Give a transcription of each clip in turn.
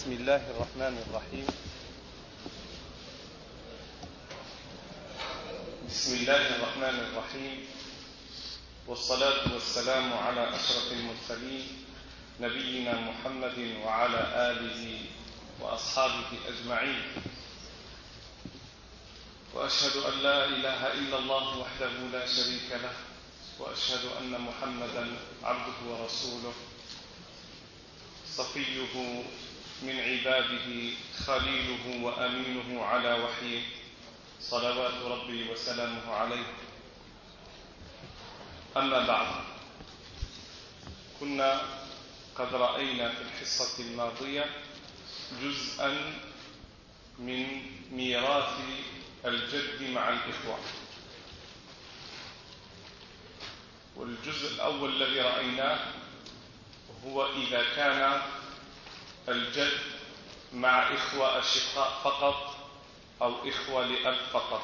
بسم الله الرحمن الرحيم. بسم الله الرحمن الرحيم، والصلاة والسلام على أشرف المرسلين نبينا محمد وعلى آله وأصحابه أجمعين، وأشهد أن لا إله إلا الله وحده لا شريك له، وأشهد أن محمدا عبده ورسوله صفيه من عباده خليله وأمينه على وحيه، صلوات ربي وسلامه عليه. أما بعد، كنا قد رأينا في الحصة الماضية جزءا من ميراث الجد مع الإخوة، والجزء الأول الذي رأيناه هو إذا كان الجد مع إخوة أشقاء فقط أو إخوة لأب فقط.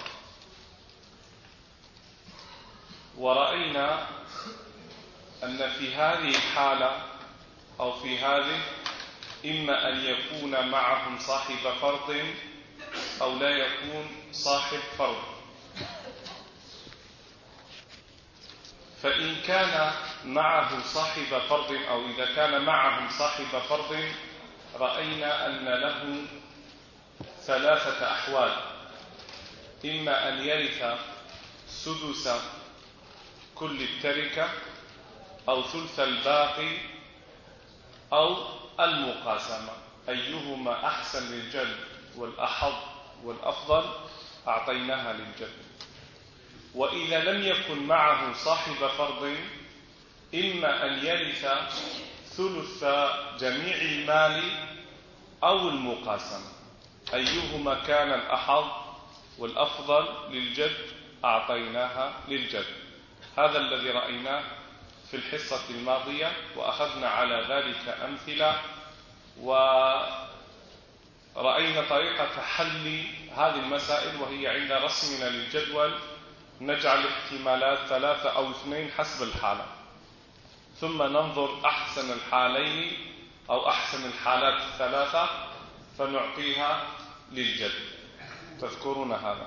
ورأينا أن في هذه الحالة أو في هذه إما أن يكون معهم صاحب فرض أو لا يكون صاحب فرض. فإن كان معه صاحب فرض أو إذا كان معهم صاحب فرض، رأينا أن له ثلاثة أحوال: إما أن يرث سدس كل التركة أو ثلث الباقي أو المقاسمة، أيهما أحسن للجد والأحظ والأفضل أعطيناها للجد. وإذا لم يكن معه صاحب فرض، إما أن يرث ثلث جميع المال أو المقاسمة، أيهما كان الأحظ والأفضل للجد أعطيناها للجد. هذا الذي رأيناه في الحصة الماضية، وأخذنا على ذلك أمثلة، ورأينا طريقة حل هذه المسائل، وهي عند رسمنا للجدول نجعل احتمالات 3 أو 2 حسب الحالة، ثم ننظر أحسن الحالين أو أحسن الحالات 3 فنعطيها للجد. تذكرون هذا.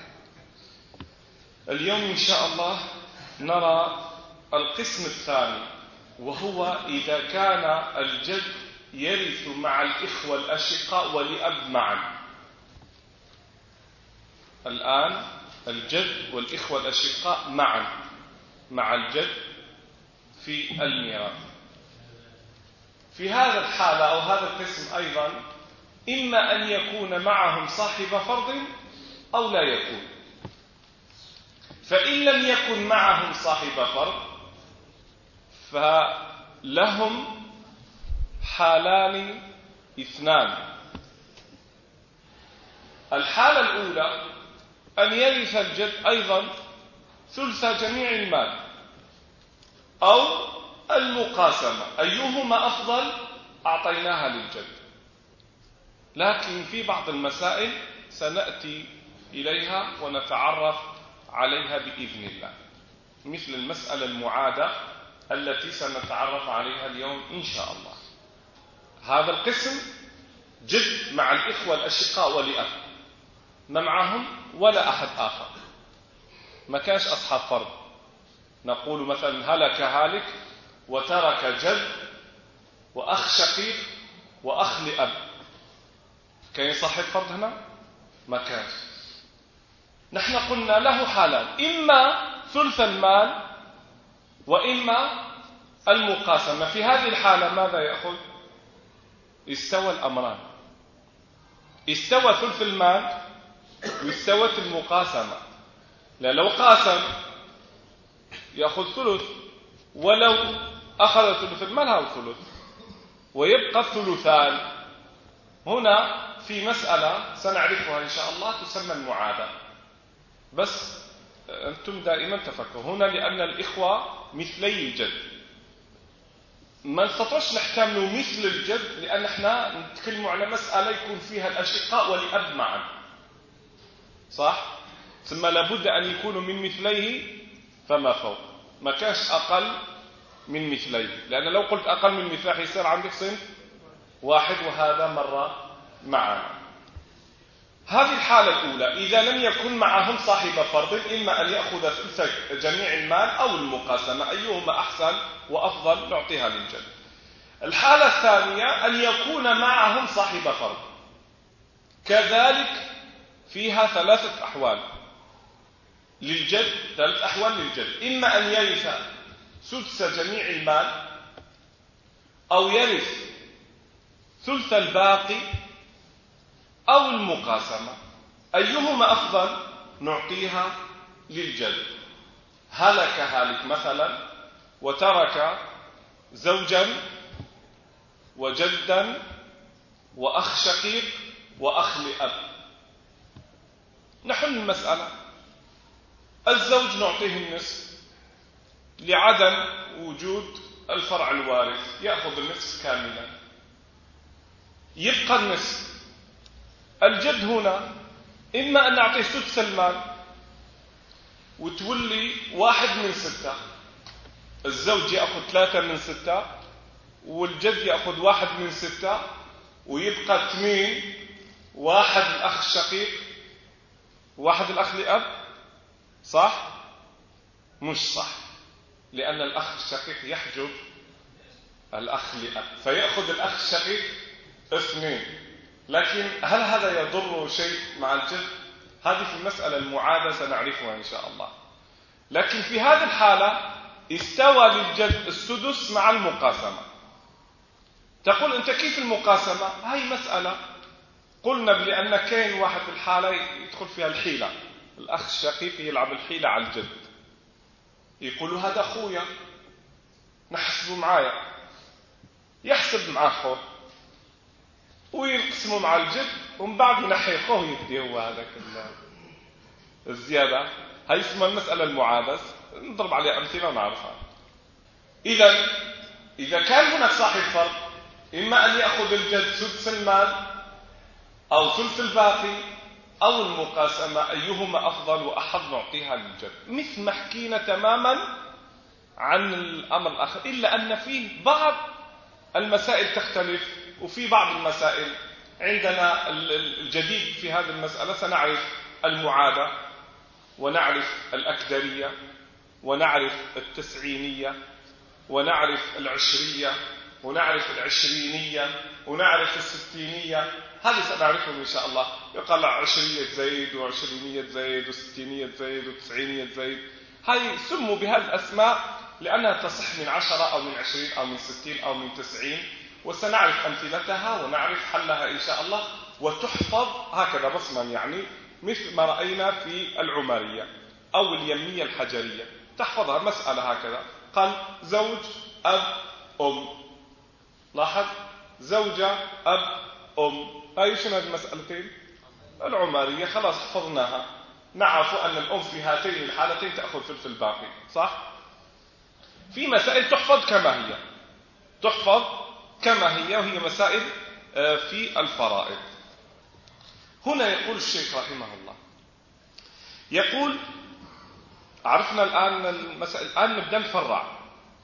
اليوم إن شاء الله نرى القسم الثاني، وهو إذا كان الجد يرث مع الإخوة الأشقاء ولأب معا. الآن الجد والإخوة الأشقاء معا مع الجد في الميراث. في هذا الحالة أو هذا القسم أيضا إما أن يكون معهم صاحب فرض أو لا يكون. فإن لم يكن معهم صاحب فرض فلهم حالان 2. الحالة الأولى أن يرث الجد أيضا ثلث جميع المال أو المقاسمة، أيهما أفضل أعطيناها للجد. لكن في بعض المسائل سنأتي إليها ونتعرف عليها بإذن الله، مثل المسألة المعادة التي سنتعرف عليها اليوم إن شاء الله. هذا القسم جد مع الإخوة الأشقاء ولأب، ما معهم ولا أحد آخر، ما كانش أصحاب فرض. نقول مثلا هلك هالك وترك جد وأخ شقيق وأخ لأب، كان صاحب فرض هنا؟ ما كان. نحن قلنا له حالان: إما ثلث المال وإما المقاسمة. في هذه الحالة ماذا يأخذ؟ استوى الأمران، استوى ثلث المال واستوت المقاسمة. لا، لو قاسم يأخذ ثلث، ولو أخذ ثلث المال هو ثلث، ويبقى الثلثان. هنا في مسألة سنعرفها إن شاء الله تسمى المعادة، بس أنتم دائما تفكروا هنا، لأن الإخوة مثلي الجد، ما نستطيعش نحتملوا مثل الجد، لأن احنا نتكلم على مسألة يكون فيها الأشقاء والأب معا، صح؟ ثم لابد أن يكونوا من مثليه فما فوق، ما كانش أقل من مثليه، لأن لو قلت أقل من مثليه يصير عندك صنف واحد وهذا مر معنا. هذه الحالة الأولى إذا لم يكن معهم صاحب فرض، إما أن يأخذ ثلث جميع المال أو المقاسمة، أيهما أحسن وأفضل نعطيها للجد. الحالة الثانية أن يكون معهم صاحب فرض، كذلك فيها ثلاثة أحوال للجد، ثلاث أحوال للجد: إما أن يرث سدس جميع المال، أو يرث ثلث الباقي، أو المقاسمة. أيهما أفضل نعطيها للجد. هلك هالك مثلا وترك زوجا وجدا وأخ شقيق وأخ لأب. نحل المسألة. الزوج نعطيه النصف لعدم وجود الفرع الوارث، يأخذ النصف كاملا، يبقى النصف. الجد هنا إما أن نعطيه سدس المال وتولي 1/6، الزوج يأخذ 3/6 والجد يأخذ 1/6، ويبقى 2، 1 الأخ الشقيق 1 الأخ لأب. صح؟ مش صح، لأن الأخ الشقيق يحجب الأخ لأب، فيأخذ الأخ الشقيق 2. لكن هل هذا يضر شيء مع الجد؟ هذه في المسألة المعادة سنعرفها إن شاء الله. لكن في هذه الحالة استوى للجد السدس مع المقاسمة. تقول أنت كيف المقاسمة؟ هاي مسألة قلنا بأن كاين واحد الحالة يدخل فيها الحيلة، الأخ الشقيق يلعب الحيلة على الجد، يقول هذا أخويا نحسبه معايا، يحسب مع أخوه ويقسموا مع الجد، ومن بعد ينحي أخوه يديه هو هذاك الزيادة. هاي اسمها المسألة المعابس، نضرب عليها أمثلة ونعرفها. إذا كان هناك صاحب فرض، إما أن يأخذ الجد سدس المال أو ثلث الباقي أو المقاسمة، أيهما أفضل وأحظ نعطيها للجد. مثل ما حكينا تماما عن الأمر الآخر، إلا أن فيه بعض المسائل تختلف، وفي بعض المسائل عندنا الجديد في هذه المسألة. سنعرف المعادة، ونعرف الأكدرية، ونعرف التسعينية، ونعرف العشرية، ونعرف العشرينية، ونعرف الستينية. هذه سنعرفهم إن شاء الله. يقال عشرية زيد وعشرينية زيد وستينية زيد وتسعينية زيد. هاي سموا بهذه الأسماء لأنها تصح من 10 أو من 20 أو من 60 أو من 90، وسنعرف أمثلتها ونعرف حلها إن شاء الله، وتحفظ هكذا بصما، يعني مثل ما رأينا في العمارية أو اليمية الحجرية. تحفظها مسألة هكذا، قال زوج أب أم، لاحظ زوجة أب أم، هاي شنو هذه المسألتين العمارية، خلاص حفظناها. نعرف أن الأم في هاتين الحالتين تأخذ ثلث الباقي، صح؟ في مسائل تحفظ كما هي، تحفظ كما هي، وهي مسائل في الفرائض. هنا يقول الشيخ رحمه الله، يقول عرفنا الآن المسائل، الآن نبدأ نفرع.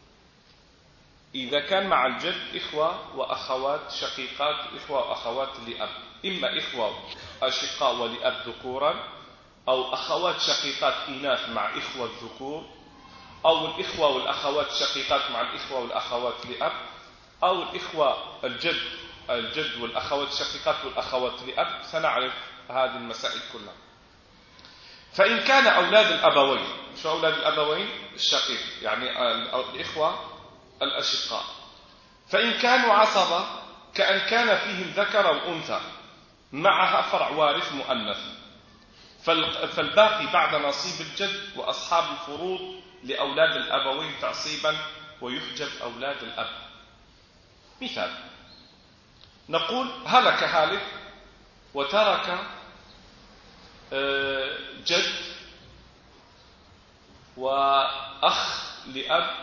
إذا كان مع الجد إخوة وأخوات شقيقات، إخوة وأخوات لأب، إما إخوة أشقاء ولأب ذكورا، أو أخوات شقيقات إناث مع إخوة الذكور، أو الإخوة والأخوات الشقيقات مع الإخوة والأخوات لأب، أو الإخوة الجد والأخوات الشقيقات والأخوات لأب. سنعرف هذه المسائل كلها. فإن كان أولاد الأبوين، شو أولاد الأبوين؟ الشقيق، يعني الإخوة الأشقاء، فإن كانوا عصبة كأن كان فيهم ذكر أو أنثى معها فرع وارث مؤنث، فالباقي بعد نصيب الجد وأصحاب الفروض لأولاد الأبوين تعصيبا، ويحجب أولاد الأب. مثال، نقول هلك هالك وترك جد وأخ لأب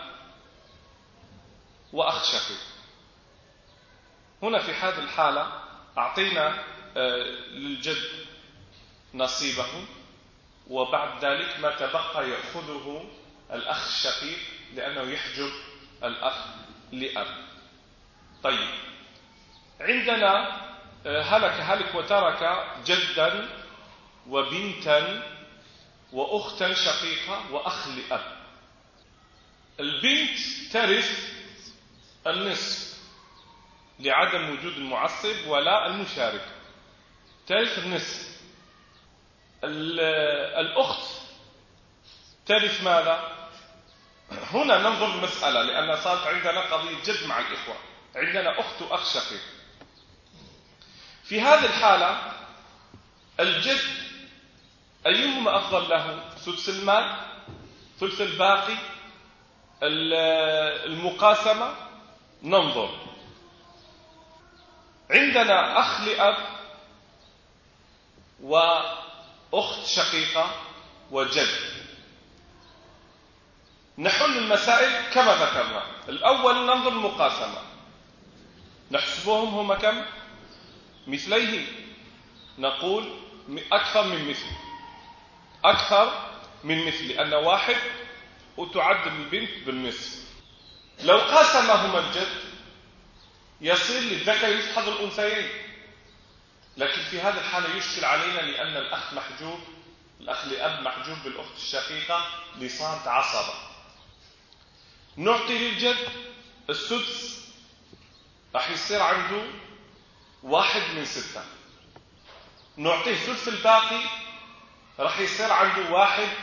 وأخ شقيق. هنا في هذه الحالة أعطينا للجد نصيبه، وبعد ذلك ما تبقى يأخذه الأخ الشقيق لأنه يحجب الأخ لأب. طيب، عندنا هلك وترك جدا وبنتا وأختا شقيقة وأخ لأب. البنت ترث النصف لعدم وجود المعصب ولا المشارك، ترث النصف. الأخت ترث ماذا؟ هنا ننظر المسألة، لأن صارت عندنا قضية جد مع الإخوة، عندنا أخت وأخ شقيق. في هذه الحالة الجد أيهما أفضل له؟ سدس المال، ثلث الباقي، المقاسمة؟ ننظر. عندنا أخ لأب وأخت شقيقة وجد. نحل المسائل كما ذكرنا. الأول ننظر المقاسمة، نحسبهم هما كم؟ مثليه، نقول أكثر من مثل، أكثر من مثل، لأن واحد وتعد البنت بالنصف. لو قاسمهما الجد يصير للذكر مثل حظ الأنثيين، لكن في هذه الحالة يشكل علينا لأن الأخ محجوب، الأخ لأب محجوب بالأخت الشقيقة لصارت عصبة. نعطي للجد السدس، راح يصير عنده 1/6. نعطيه ثلث الباقي، راح يصير عنده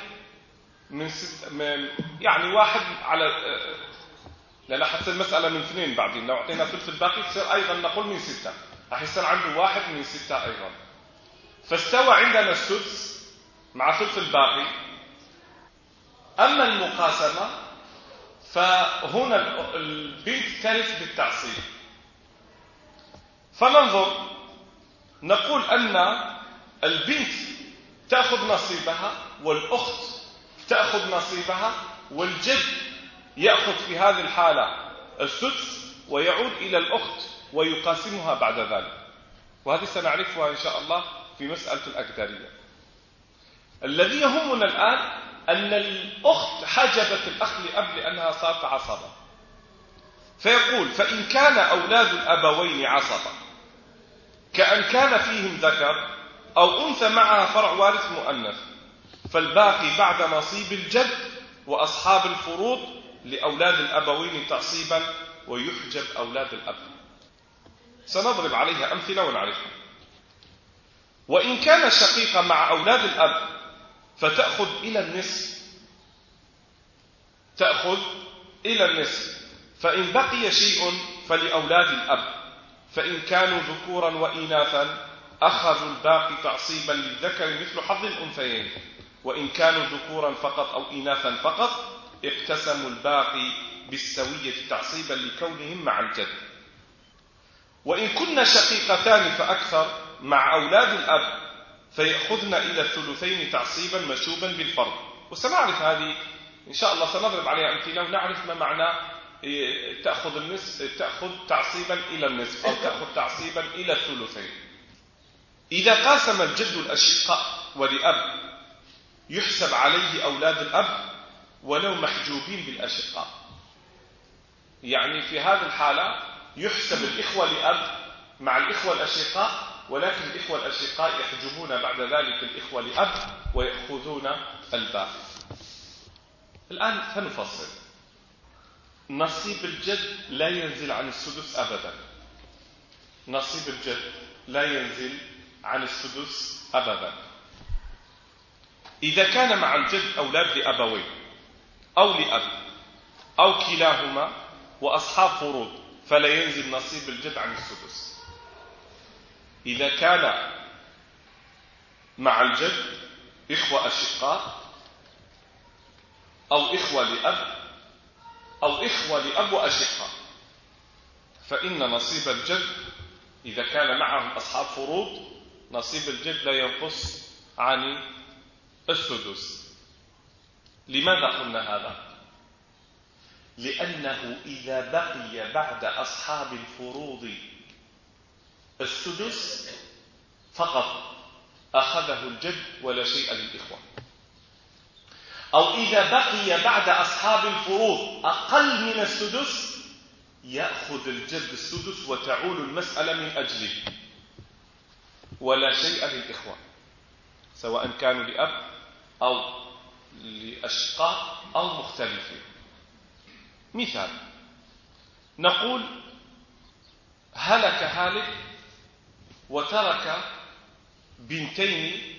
1/6، يعني 1 على، لأن حتصير المسألة من 2 بعدين. لو أعطينا ثلث الباقي تصير أيضا نقول من 6، راح يصير عنده 1/6 أيضا. فاستوى عندنا السدس مع ثلث الباقي. أما المقاسمة فهنا البنت ترث بالتعصيب. فننظر، نقول أن البنت تأخذ نصيبها والأخت تأخذ نصيبها، والجد يأخذ في هذه الحالة السدس ويعود إلى الأخت ويقاسمها بعد ذلك. وهذه سنعرفها إن شاء الله في مسألة الأقدارية. الذي يهمنا الآن أن الأخت حجبت الأخ لأب لأنها صارت عصبة. فيقول: فإن كان أولاد الأبوين عصبة كأن كان فيهم ذكر أو أنثى معها فرع وارث مؤنث، فالباقي بعد نصيب الجد وأصحاب الفروض لأولاد الأبوين تعصيبا، ويحجب أولاد الأب. سنضرب عليها أمثلة ونعرفها. وإن كان شقيقة مع أولاد الأب فتأخذ إلى النصف، تأخذ إلى النصف. فإن بقي شيء فلأولاد الأب، فإن كانوا ذكورا وإناثا أخذوا الباقي تعصيبا للذكر مثل حظ الأنثيين، وإن كانوا ذكورا فقط أو إناثا فقط اقتسموا الباقي بالسوية تعصيبا لكونهم مع الجد. وإن كنا شقيقتان فأكثر مع أولاد الأب فيأخذن إلى الثلثين تعصيبا مشوبا بالفرض. وسنعرف هذه إن شاء الله، سنضرب عليها أمثلة ونعرف ما معنى تأخذ النصف، تأخذ تعصيبا إلى النصف، أو تأخذ تعصيبا إلى الثلثين. إذا قاسم الجد الأشقاء ولأب يحسب عليه أولاد الأب ولو محجوبين بالأشقاء. يعني في هذه الحالة يحسب الإخوة لأب مع الإخوة الأشقاء، ولكن الإخوة الأشقاء يحجبون بعد ذلك الإخوة لأب ويأخذون الباقي. الآن سنفصل. نصيب الجد لا ينزل عن السدس أبدا. نصيب الجد لا ينزل عن السدس أبدا. إذا كان مع الجد أولاد لأبوين أو لأب أو كلاهما وأصحاب فروض فلا ينزل نصيب الجد عن السدس. إذا كان مع الجد إخوة أشقاء أو إخوة لأب أو إخوة لأب وأشقاء فإن نصيب الجد إذا كان معهم أصحاب فروض نصيب الجد لا ينقص عن السدس. لماذا قلنا هذا؟ لأنه إذا بقي بعد أصحاب الفروض السدس فقط أخذه الجد ولا شيء للإخوة، أو إذا بقي بعد أصحاب الفروض أقل من السدس يأخذ الجد السدس وتعول المسألة من أجله، ولا شيء للإخوة سواء كانوا لأب أو لأشقاء أو مختلفين. مثال، نقول هلك هالك وترك بنتين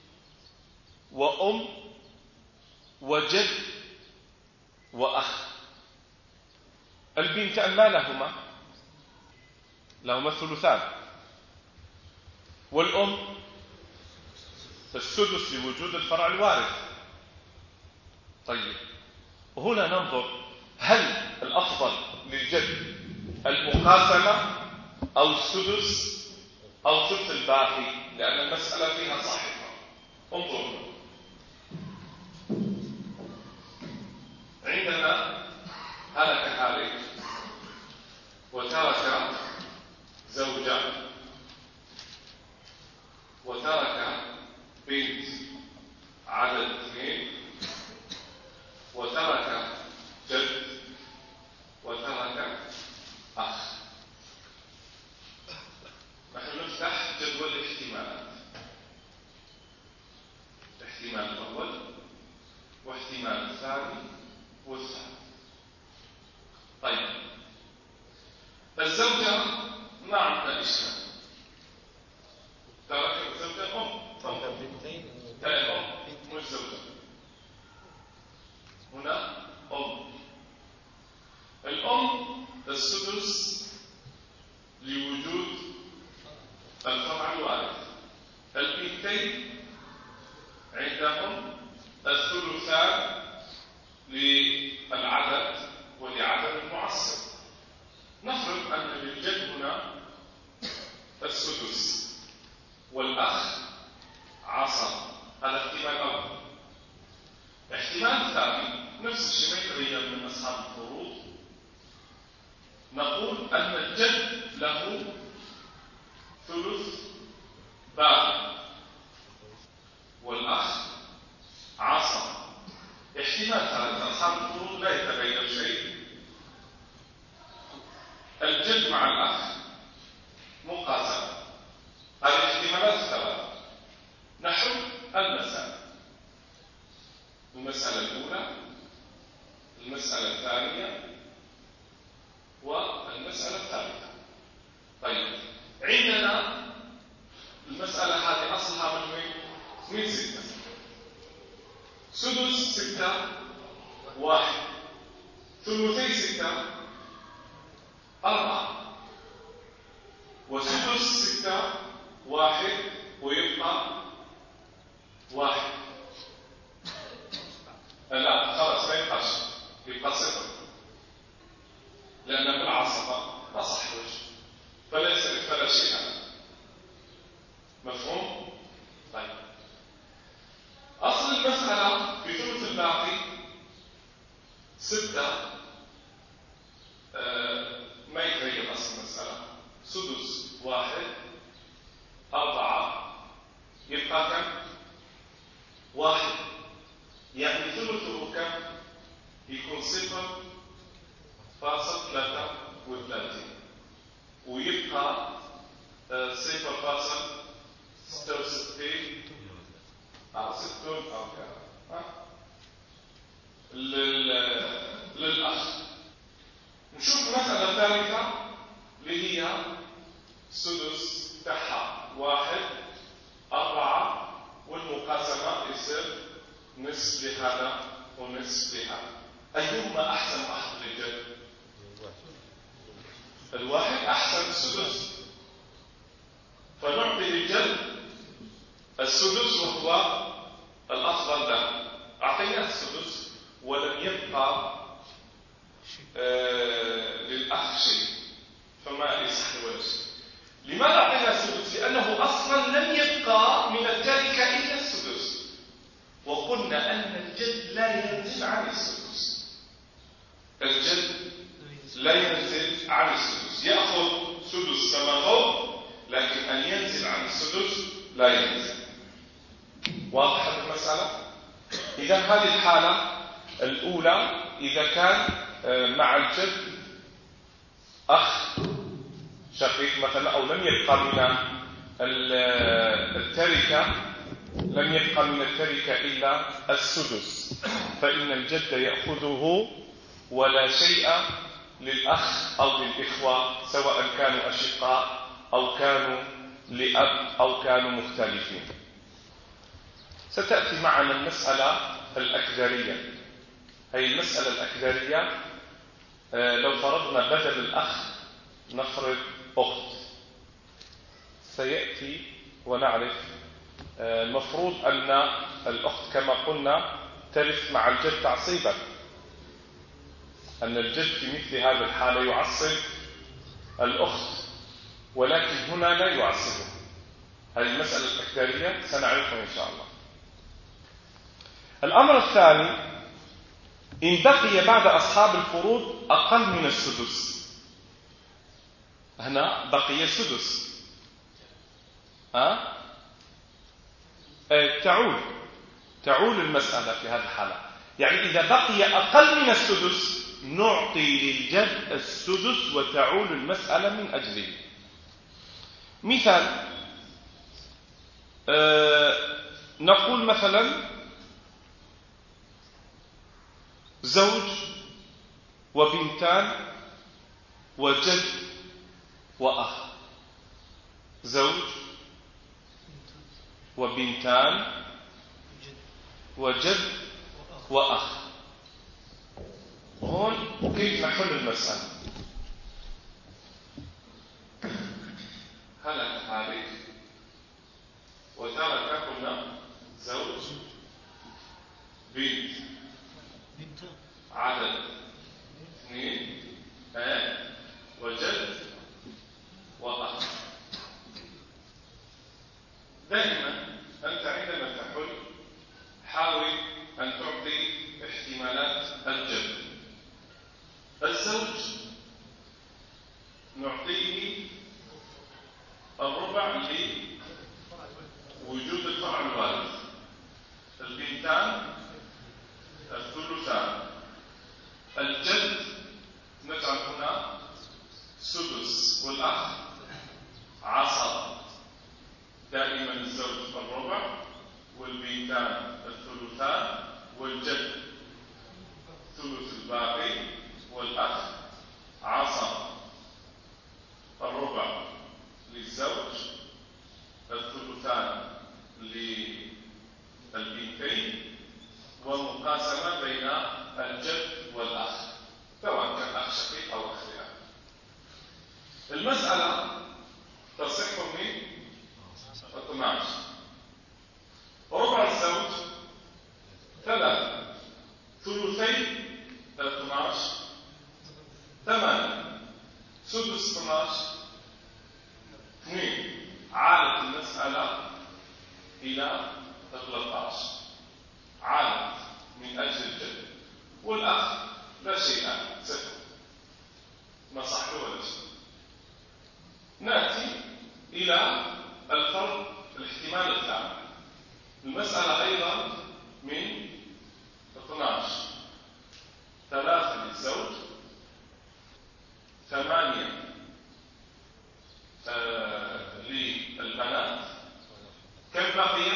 وأم وجد وأخ. البنتان ما لهما؟ لهما الثلثان، والأم السدس لوجود الفرع الوارث. طيب، هنا ننظر هل الأفضل للجد المقاسمة أو السدس أو ثلث الباقي، لأن المسألة فيها صاحبة. انظروا، عندنا هلك هالك وترك زوجة وترك بنت عدد 2 وترك جد وترك أخ. نحن نفتح جدول الاحتمالات، الاحتمال الأول واحتمال الثاني والثالث. طيب، الزوجة ما عندنا إشكال، ترك الزوجة الأم مش زوجة، هنا أم. الأم السدس لوجود الفرع الوارث. البنتين عندهم الثلثان للعدد ولعدد المعصب. نفرض أن للجد هنا السدس والأخ عصب، هذا احتمال أول. احتمال ثاني نفس الشيء ما يتغير من أصحاب الفروض، نقول أن الجد له ثلث باقي والأخ عصب. احتمال ثالث أصحاب الفروض لا يتغير شيء، الجد مع الأخ مقاسمة. هذه الاحتمالات الثلاث. نحل المسألة، المسألة الأولى، المسألة الثانية، والمسألة الثالثة. طيب، عندنا المسألة هذه أصلها من وين؟ من 6. سدس 6 1، ثلثي 6 4، وسدس 6 1 ويبقى 1. لا خلاص ما يبقاش، يبقى 0، لأن بالعصبة ما صح وجه، فلا شيء هذا. مفهوم؟ طيب، أصل المسألة في ثلث الباقي 6، ما يتغير أصل المسألة. سدس 1 4 يبقى كم؟ 1، يعني ثلثه كم؟ يكون 0.33 ويبقى 0.66 أو كذا للأخ. نشوف المسألة الثالثة اللي هي سدس تحت 1 4 والمقاسمة يصير نصف لهذا ونصف لهذا. أيهما أحسن أحد للجد؟ الواحد أحسن السدس، فنعطي للجد السدس وهو الأفضل له. أعطينا السدس ولم يبقى للأخ شيء، فما يصح ولا شيء. لماذا أعطينا السدس؟ لأنه أصلا لم يبقى من التركة إلا السدس، وقلنا أن الجد لا ينزل عن السدس. الجد لا ينزل عن السدس، يأخذ سدس كما هو، لكن أن ينزل عن السدس لا ينزل. واضح المسألة؟ إذا هذه الحالة الأولى إذا كان مع الجد أخ شقيق مثلا، أو لم يبقى من التركة إلا السدس، فإن الجد يأخذه ولا شيء للأخ أو للإخوة، سواء كانوا أشقاء أو كانوا لأب أو كانوا مختلفين. ستأتي معنا المسألة الأكدرية. هي المسألة الأكدرية لو فرضنا بدل الأخ نفرض أخت، سيأتي ونعرف. المفروض أن الأخت كما قلنا ترث مع الجد تعصيبا، أن الجد في مثل هذه الحالة يعصب الأخت، ولكن هنا لا يعصبه. هذه المسألة الأكدرية سنعرفها إن شاء الله. الأمر الثاني، إن بقي بعد أصحاب الفروض أقل من السدس. هنا بقي سدس، تعول المسألة في هذه الحالة. يعني إذا بقي أقل من السدس نعطي للجد السدس وتعول المسألة من أجله. مثال، نقول مثلا زوج وبنتان وجد وأخ. زوج وبنتان وجد وأخ. هون كيف نحل المسألة؟ هلك عليك وترك قلنا زوج بنت عدد 2 وجد وأخ. دائما أنت عندما تحل حاول أن تعطي احتمالات الجد. الزوج نعطيه الربع لوجود الفرع الوارث، البنتان الثلثان، الجد نجعل هنا سدس، والأخ عصب. دائما الزوج الربع والبنتان الثلثان والجد ثلث الباقي، والأخ عصب. الربع للزوج، الثلثان للبنتين، ومقاسمة بين الجد والأخ سواء كان أخ شقيق أو أخ لأب. المسألة تصح من 12. ربع الزوج 3، ثلثي 12 8، سدس 12 2. عادت المسألة إلى 13، عادت من أجل الجد، والأخ لا شيء، صفر، ما صح ولا شيء. نأتي إلى الفرض الاحتمال الثاني. المسألة أيضا من 12، 3 للزوج، 8 للبنات. كم بقي؟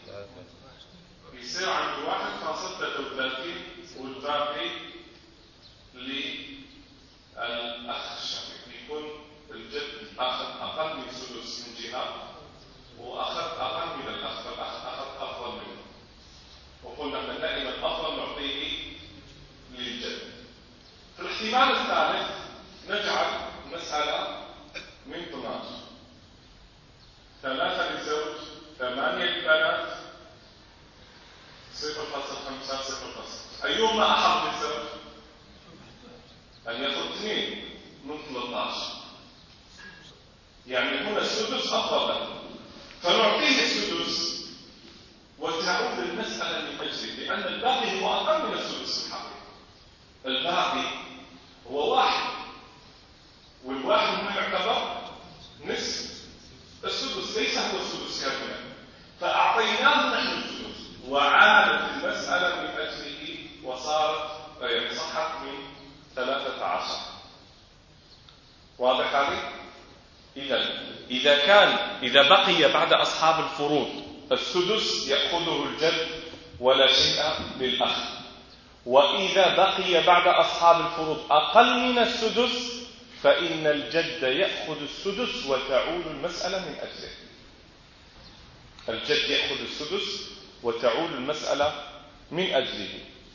يصير عند 1.33 والباقي للأخ الشقيق. يكون الجد أخذ أقل من سدس من جهة، وأخذ أقل من الأخ، فالأخ أخذ أفضل منه. وقلنا أن دائما الأفضل نعطيه للجد. في الاحتمال الثالث نجعل المسألة من 12، 3 للزوج، 8 للبنات، 0.5 0.5. أيهما أحق للزوج؟ أن يأخذ 2 من 13. يعني هنا السدس أفضل له، فنعطيه السدس وتعود المسألة من أجله، لأن الباقي هو أقل من السدس في الحقيقة. الباقي هو 1، والواحد هنا يعتبر نصف السدس، ليس هو السدس كاملا، فأعطيناه نحن السدس، وعادت المسألة من أجله وصارت صحت من 13. إذا بقي بعد أصحاب الفروض السدس يأخذه الجد ولا شيء للأخ، وإذا بقي بعد أصحاب الفروض أقل من السدس فإن الجد يأخذ السدس وتعول المسألة من أجله. الجد يأخذ السدس وتعول المسألة من أجله.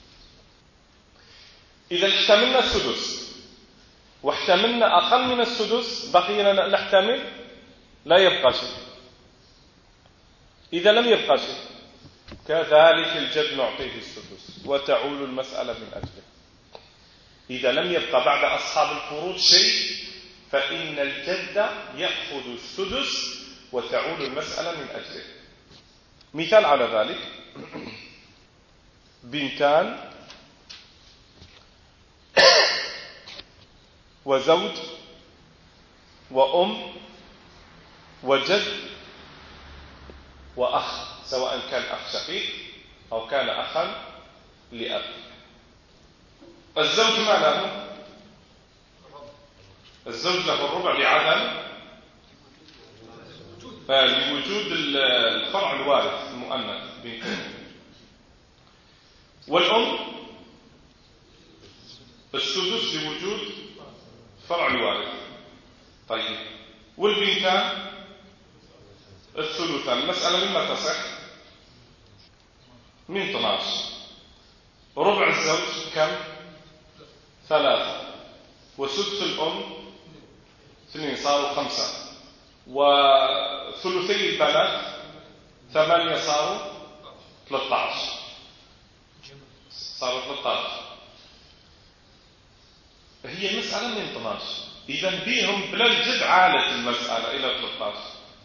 إذا احتملنا السدس واحتملنا أقل من السدس بقينا نحتمل لا يبقى شيء. إذا لم يبقى شيء كذلك الجد نعطيه السدس وتعول المسألة من أجله. إذا لم يبقى بعد أصحاب الفروض شيء فإن الجد يأخذ السدس وتعول المسألة من أجله. مثال على ذلك: بنتان وزوج وأم وجد وأخ، سواء كان أخ شقيق أو كان أخا لأب. الزوج ما له؟ الزوج له الربع لعدم لوجود الفرع الوارث المؤنث بنتين. والأم السدس لوجود فرع الوارث. طيب، والبنتان الثلثان. المسألة مما تصح؟ من 12. ربع الزوج كم؟ 3، وسدس الأم 2، صاروا 5، وثلثي البنات 8، صاروا 13، صاروا 13. هي المسألة من 12، إذا بهم بلا الجد عالت المسألة إلى 13.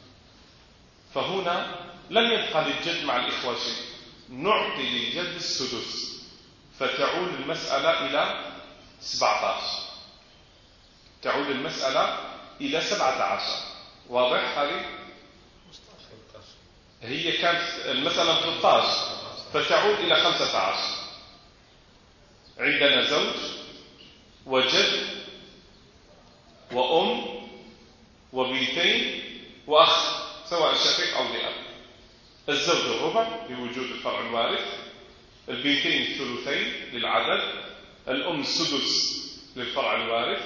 فهنا لم يبقى للجد مع الإخوة شيء، نعطي للجد السدس فتعود المسألة إلى 17. تعود المسألة إلى 17. واضح هذه؟ هي كانت المسألة 13 فتعود إلى 15. عندنا زوج وجد وأم وبنتين وأخ سواء شقيق أو لأب. الزوج الربع لوجود الفرع الوارث، البنتين الثلثين للعدد، الأم السدس للفرع الوارث.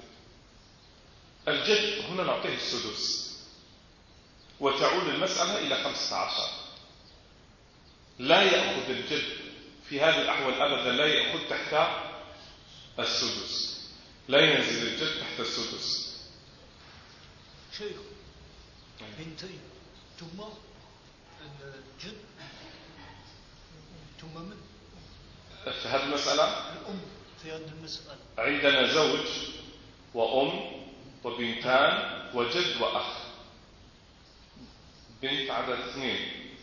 الجد هنا نعطيه السدس وتعود المسألة إلى 15. لا يأخذ الجد في هذه الأحوال أبدا، لا يأخذ تحت السدس، لا ينزل الجد تحت السدس. شيخ بنتين ثم الجد ثم من؟ في هذه المسألة الأم. في هذه المسألة عندنا زوج وأم وبنتان وجد وأخ. بنت عدد 2،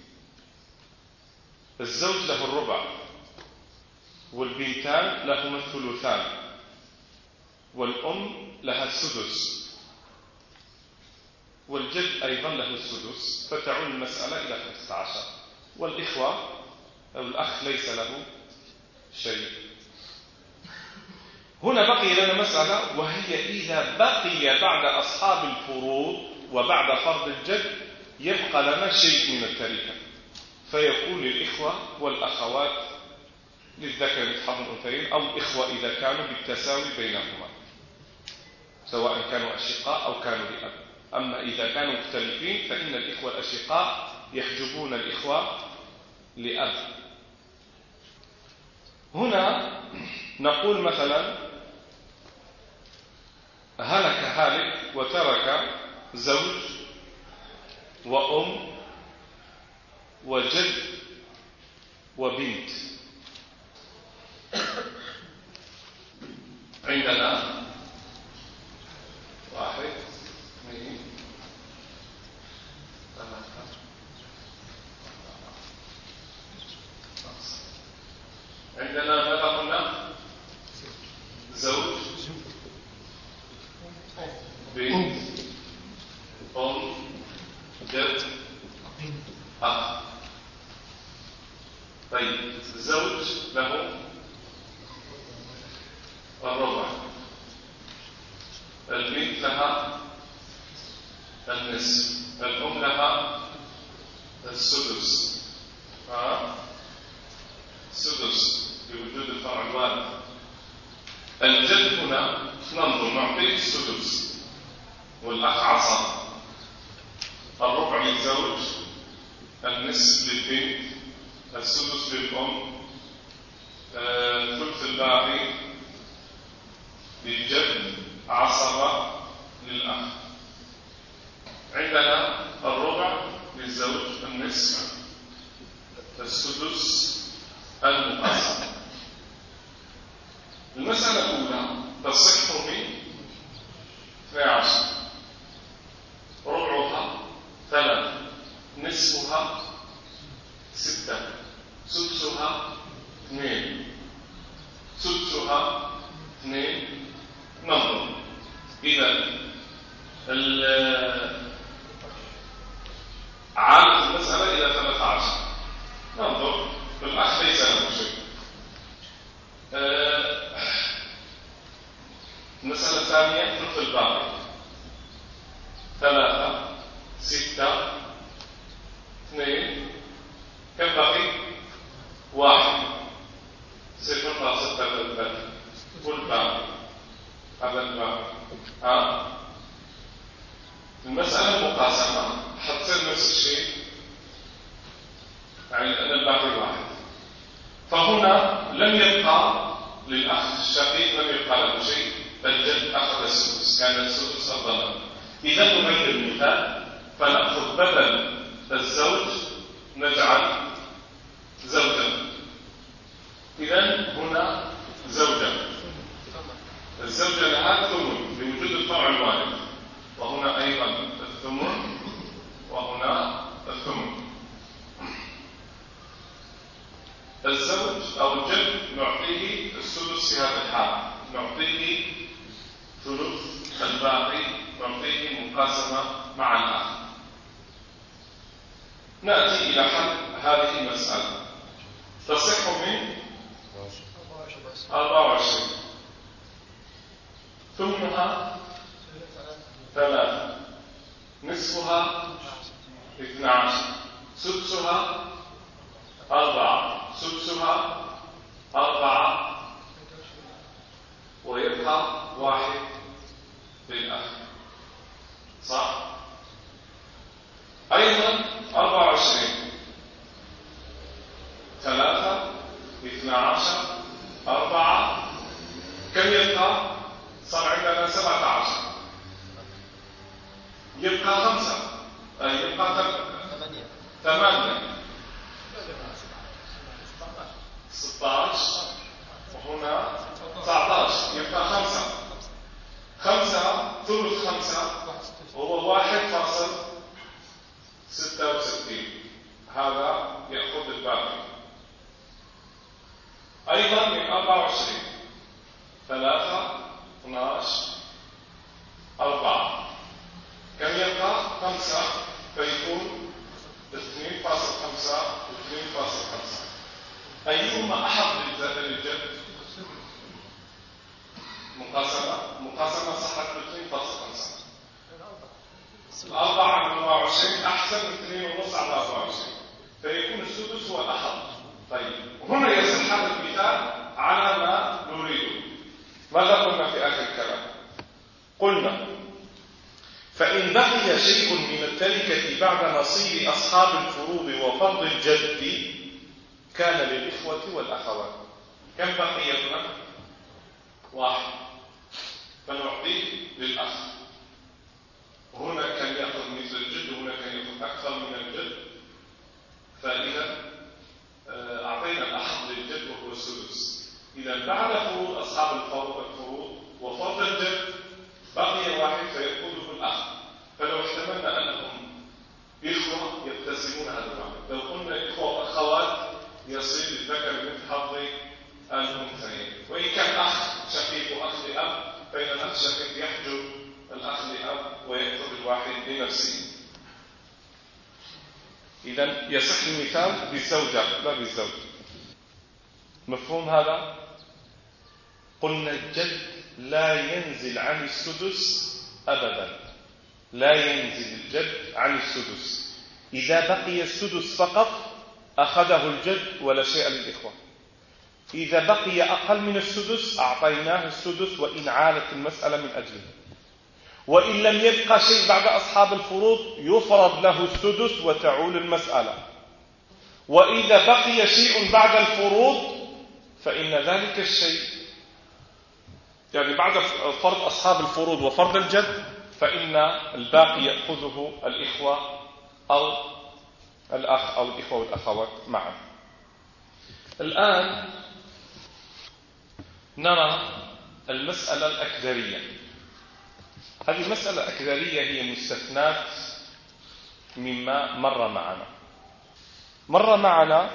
الزوج له الربع والبنتان لهما الثلثان والأم لها السدس والجد أيضا له السدس فتعود المسألة إلى 15. والإخوة أو الأخ ليس له شيء. هنا بقي لنا مسألة، وهي إذا بقي بعد أصحاب الفروض وبعد فرض الجد يبقى لنا شيء من التركة، فيكون للإخوة والأخوات للذكر مثل حظ الأنثيين، أو إخوة إذا كانوا بالتساوي بينهما سواء كانوا أشقاء أو كانوا لأب. أما إذا كانوا مختلفين فإن الإخوة الأشقاء يحجبون الإخوة لأب. هنا نقول مثلا هلك هالك وترك زوج وأم وجد وبنت. عندنا 1 2 3 عندنا ماذا قلنا؟ زوج بنت أم جد أخ. طيب، الزوج له الربع، البنت لها النصف، الأم لها السدس، سدس بوجود الفرع الوارث. الجد هنا ننظر نعطيه السدس والأخ عصا، الربع للزوج، النصف للبنت، السدس للأم، ثلث الباقي للجد، عصبة للأخ. عندنا الربع للزوج، النصف، السدس، المقاسم. المسألة الأولى تصح من 12، ربعها 3، نصفها 6، سدسها 2، سدسها 2. ننظر إذا عادة المسألة إلى 13. ننظر الأخ ليس له شيء. المسألة الثانية ثلث الباقي 3، 6، 2، كم بقي؟ 1، 0.6 والباقي هذا الباقي. المسألة المقاسمة حتصير نفس الشيء، يعني أن الباقي 1. فهنا لم يبقى للأخ الشقيق لم يبقى له شيء، الجد أخذ السدس، كان السدس أفضل. إذا نغير المثال فنأخذ بدل الزوج نجعل زوجا. إذا هنا زوجة، الزوجة لها ثمن بوجود الفرع الوارث، وهنا أيضا الثمن وهنا الثمن. الزوج أو الجد نعطيه السدس في هذا الحال، نعطيه ثلث الباقي، نعطيه مقاسمة مع الأخ. نأتي إلى حل هذه المسألة. تصح من 24، ثمنها 3، نصفها 12، سدسها 4، سدسها 4، ويبقى 1 للأخ، صح؟ أيضا 24، 3، 12، 4، كم يبقى؟ صار عندنا 17، يبقى 5، يبقى 8، 16، وهنا 19، يبقى 5. 5 ثلث 5 هو 1.66، هذا يأخذ الباقي. أيضا من 24، 3، 12، 4، كم يبقى؟ 5، فيكون 2.5 و2.5. أيهما أحق للجد؟ مقاسمة صحت ب 2.5. 4 على 24 أحسن من 2.5 على 24، فيكون السدس هو الأحق. طيب، هنا يصح هذا المثال على ما نريده. ماذا قلنا في آخر الكلام؟ قلنا فإن بقي شيء من التركة بعد نصيب أصحاب الفروض وفرض الجد كان للإخوة والأخوات. كم بقي هنا؟ 1، فنعطيه للأخ. هنا كان يأخذ مثل الجد، وهنا كان يأخذ أكثر من الجد، فإذا أعطينا الأحق للجد وهو السدس. إذا بعد فروض أصحاب الفروض وفرض الجد بقي 1 فيأخذه الأخ. فلو احتملنا أنهم إخوة يقتسمون هذا الواحد، لو قلنا إخوة وأخوات يصير للذكر مثل حظ الأنثيين. وإن كان أخ شقيق وأخ لأب فإن الأخ الشقيق يحجب الأخ لأب ويأخذ الواحد لنفسه. إذن يصح المثال بالزوجة لا بالزوج. مفهوم هذا؟ قلنا الجد لا ينزل عن السدس أبدا، لا ينزل الجد عن السدس. إذا بقي السدس فقط أخذه الجد ولا شيء للإخوة. إذا بقي أقل من السدس أعطيناه السدس وإن عالت المسألة من أجله. وإن لم يبقى شيء بعد أصحاب الفروض يفرض له السدس وتعول المسألة. وإذا بقي شيء بعد الفروض فإن ذلك الشيء، يعني بعد فرض أصحاب الفروض وفرض الجد، فإن الباقي يأخذه الإخوة أو الأخ أو الإخوة والأخوات معا. الآن نرى المسألة الأكدرية. هذه المسألة الأكدرية هي مستثنات مما مر معنا. مر معنا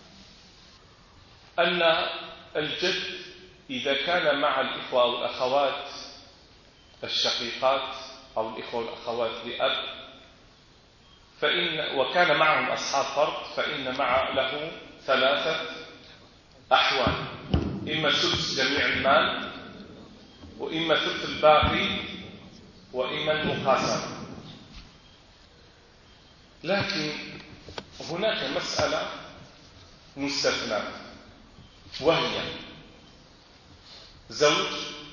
أن الجد إذا كان مع الإخوة أو الأخوات الشقيقات أو الإخوة والأخوات لأب وكان معهم أصحاب فرض فإن مع له 3 أحوال: إما سدس جميع المال، وإما ثلث الباقي، وإما المقاسمة. لكن هناك مسألة مستثناة، وهي زوج،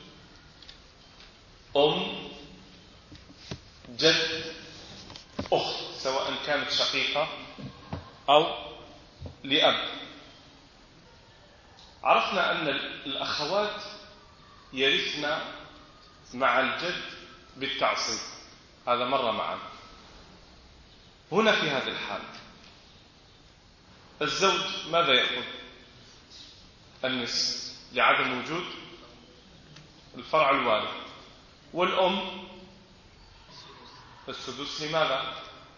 جد، أخت سواء كانت شقيقة أو لأب. عرفنا أن الأخوات يرثن مع الجد بالتعصيب، هذا مر معنا. هنا في هذه الحالة الزوج ماذا يأخذ؟ النصف لعدم وجود الفرع الوارث، والأم السدس. لماذا؟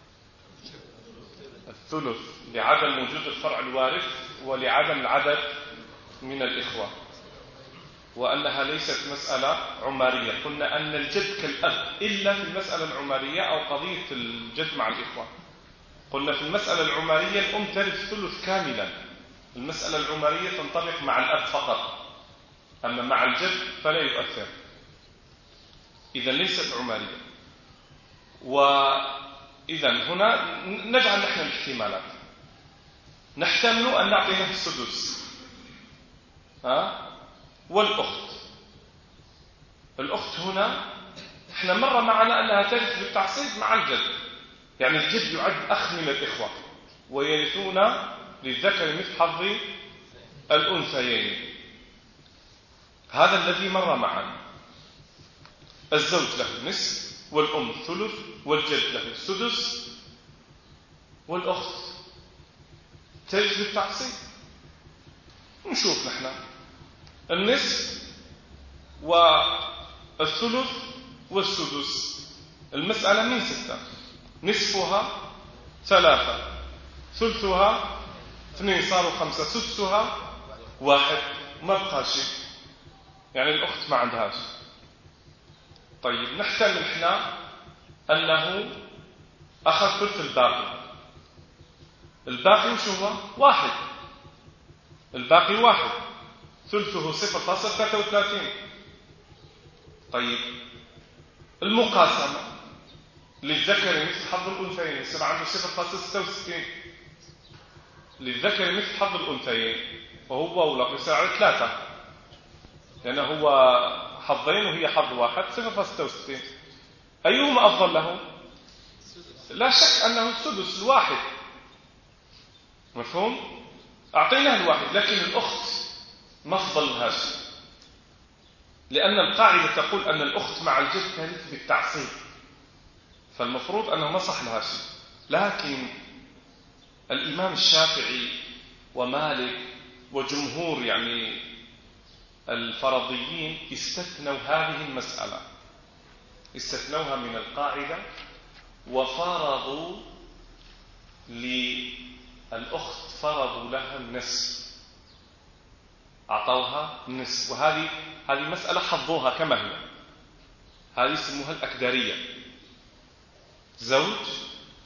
الثلث لعدم وجود الفرع الوارث ولعدم العدد من الإخوة، وأنها ليست مسألة عمارية. قلنا أن الجد كالأب إلا في المسألة العمارية أو قضية الجد مع الإخوة. قلنا في المسألة العمارية الأم ترث ثلث كاملا، المسألة العمارية تنطبق مع الأب فقط، أما مع الجد فلا يؤثر. إذا ليست عمارية. وإذا هنا نجعل نحن الاحتمالات. نحتمل أن نعطيها السدس والأخت. الأخت هنا احنا مر معنا أنها ترث بالتعصيب مع الجد، يعني الجد يعد أخ من الإخوة ويرثون للذكر مثل حظ الأنثيين. هذا الذي مر معنا. الزوج له النصف، والأم الثلث، والجد له السدس، والأخت ترث بالتعصيب. نشوف نحن النصف والثلث والسدس، المسألة من 6: نصفها 3، ثلثها 2 صاروا 5، سدسها 1، ما بقى شيء، يعني الأخت ما عندهاش. طيب نحتمل احنا أنه أخذ ثلث الباقي. الباقي وش هو؟ 1. الباقي 1، ثلثه 0.33. طيب المقاسمة للذكر مثل حظ الأنثيين يصير عنده 0.66. للذكر مثل حظ الأنثيين وهو أولى يصير على 3، لأنه هو حظين وهي حظ واحد، 0.66. أيهما أفضل له؟ لا شك أنه السدس الواحد. مفهوم؟ أعطيناه الواحد، لكن الأخت ما أفضل لها شيء، لأن القاعدة تقول أن الأخت مع الجد ترث بالتعصيب، فالمفروض أنه ما صح لها شيء. لكن الإمام الشافعي ومالك وجمهور يعني الفرضيين استثنوا هذه المسألة، استثنوها من القاعدة وفرضوا للأخت، فرضوا لها النصف، أعطوها النصف. وهذه مسألة حظوها كما هي، هذه يسموها الأكدرية: زوج،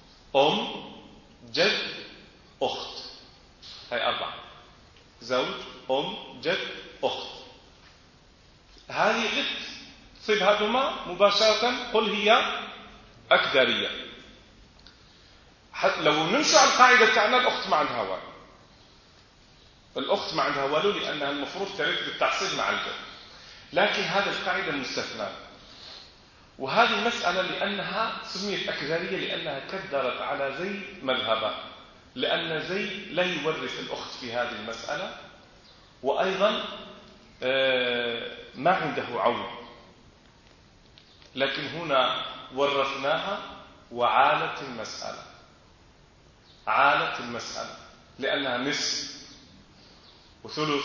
جد، أخت. هاي 4: زوج، جد، أخت. هذه تصيب هذوما مباشرة. قل هي أكدرية. لو نمشي على القاعدة تاعنا الأخت ما عندها والو، الأخت ما عندها والو لأنها المفروض ترث بالتعصيب مع الجد، لكن هذه القاعدة مستثناة. وهذه المسألة لأنها سميت أكدرية لأنها كدرت على زيد مذهبه، لأن زيد لا يورث الأخت في هذه المسألة، وأيضا ما عنده عون، لكن هنا ورثناها وعالت المسألة، عالت المسألة لأنها نصف وثلث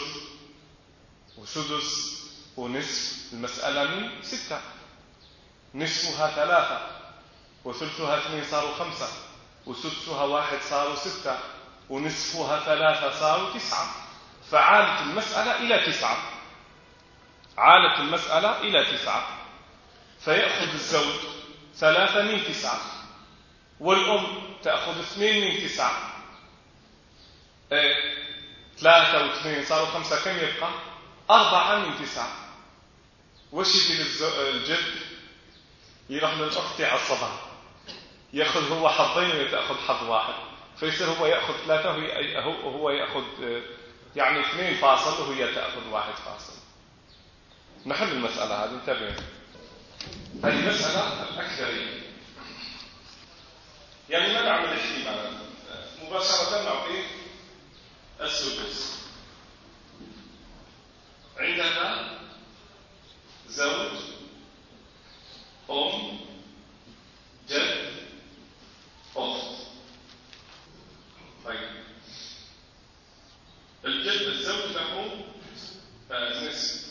وسدس ونصف. المسألة من 6، نصفها 3 وثلثها 2 صاروا 5 وسدسها 1 صاروا 6 ونصفها 3 صاروا 9. فعالت المسألة إلى 9، عالت المسألة إلى 9. فيأخذ الزوج 3 من 9 والأم تأخذ 2 من 9. 3 و2 صاروا 5، كم يبقى؟ 4 من 9. وش يدير الجد؟ يروح للأخت يعصبها، يأخذ هو حظين وهي تأخذ حظ واحد، فيصير هو يأخذ 3 وهو يأخذ يعني 2 فاصل وهي تأخذ 1 فاصل. نحل المسألة هذه، انتبه. هذه مسألة الأكثرية، يعني ما نعمل احتمالا مباشرة نعطيه السدس. عندنا زوج، أم، جد، أخت. طيب الزوج له نصف،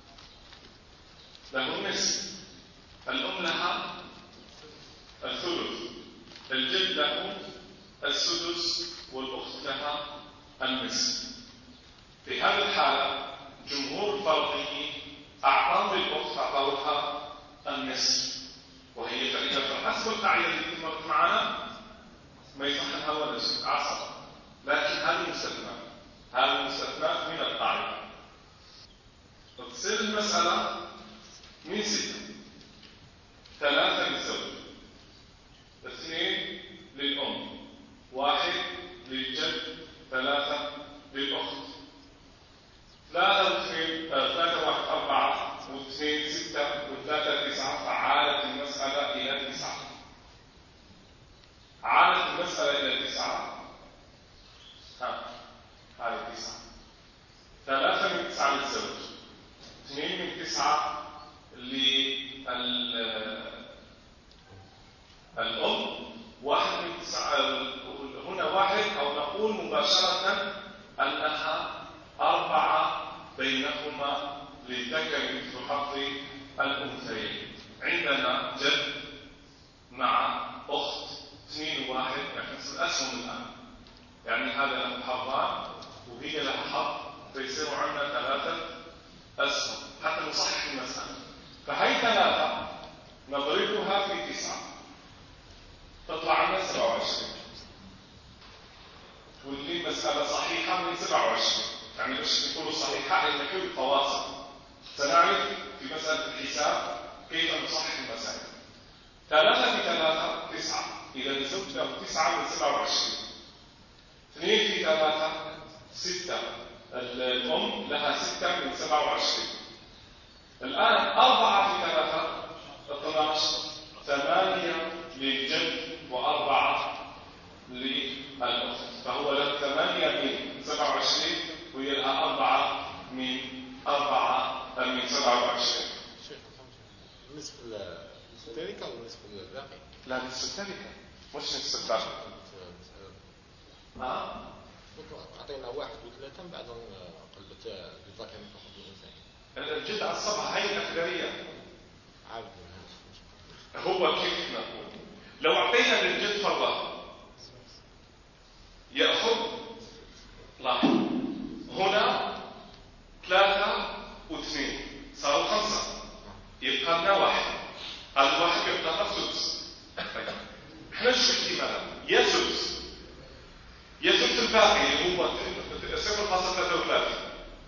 الأم لها الثلث، الجد له السدس والأخت لها النصف. في هذه الحالة جمهور الفرضيين أعطوا للأخت أعطوها النصف، وهي فإذا حسب القاعدة التي مرت معنا ما يصح لها ولا شيء، عصر. لكن هذه مستثنى، هذا مستثنى من القاعدة. تصير المسألة من 6، 3 للزوج، 2 للأم، 1 للجد، 3 للأخت. 3 و1 4 و2 6 و3 9. فعالت المسألة إلى 9، عالت المسألة إلى 9. هذه 9. 3 من 9 للزوج، 2 من 9 للأم، 1 من 9. هنا 1 أو نقول مباشرة أنها 4 بينهما للذكر مثل حظ الأنثيين. عندنا جد مع أخت 2 و1 نفس الأسهم الآن، يعني هذا له حظان وهي لها حظ، فيصير عندنا 3 أسهم حتى نصحح المسألة. فهي 3 نضربها في 9 تطلع عندنا 27، واللي مسألة صحيحة من 27، يعني باش نقول صحيحة أي نحل الفواصل. سنعرف في مسألة الحساب كيف نصحح المسائل. 3 في 3 9، إذا الزوج له 9 من 27. 2 في 3 6، الأم لها 6 من 27. الآن 4 في 3 12، 8 للجد و4 للأخت، فهو له 8 من 27 وهي لها 4 من 27. نصف التركة ولا نصف الباقي؟ لا، نصف التركة مش نصف الباقي. أعطينا 1 و3 بعد قلبت الذكر مثل الجد عصبها، هي الأكدرية. هو كيف نقول لو أعطينا للجد فرضا يأخذ، لاحظ هنا 3 و2 صاروا 5، يبقى لنا 1. هذا الواحد يبقى سدس. احنا شو احتمالا؟ يا سدس الباقي اللي هو 0.33،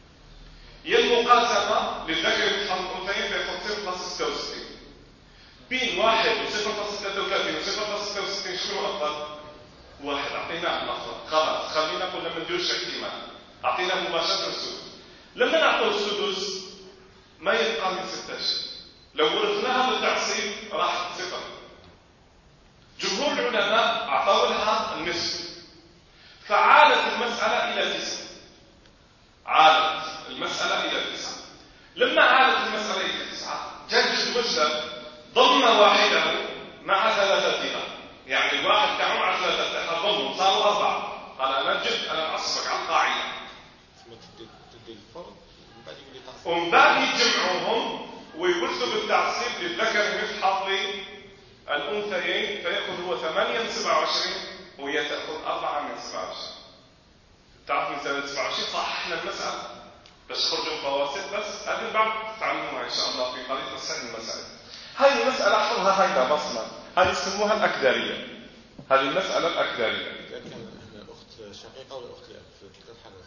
يا المقاسمة للذكر مثل الأنثيين بياخذ 0.66، بين 1 و0.33 و0.66 شنو أفضل؟ 1 أعطيناه الأفضل. خلاص خلينا نقول لما نديرش احتمال أعطيناه مباشرة السدس. لما نعطيه السدس ما يبقى من 6 أشياء. لو ورثناها بالتعصيب راح 0. جمهور العلماء أعطوا لها النصف، فعالت المسألة إلى 9. عالت المسألة إلى 9. لما عالت المسألة إلى 9 جد وجد ضم واحده مع 3 يعني الواحد تاعهم مع 3 ضمهم صاروا 4. قال أنا جد أنا أعصبك على القاعدة. تدي الفرض ومن بعد يجمعوهم ويوزوا بالتعصيب للذكر مثل حظ الأنثيين، فيأخذ هو 8 من 27 وهي تأخذ 4 من 27. تعرف من 27 صححنا المسألة بس خرجوا فواسط، بس هذه بعد تعلموها إن شاء الله في طريقة تصحيح المسألة. هذه مسألة أحفظها هيدا بصمة، هذه يسموها الأكدارية. هذه المسألة الأكدارية. إذا كان أخت شقيقة ولا أخت لأب في كل الحالات؟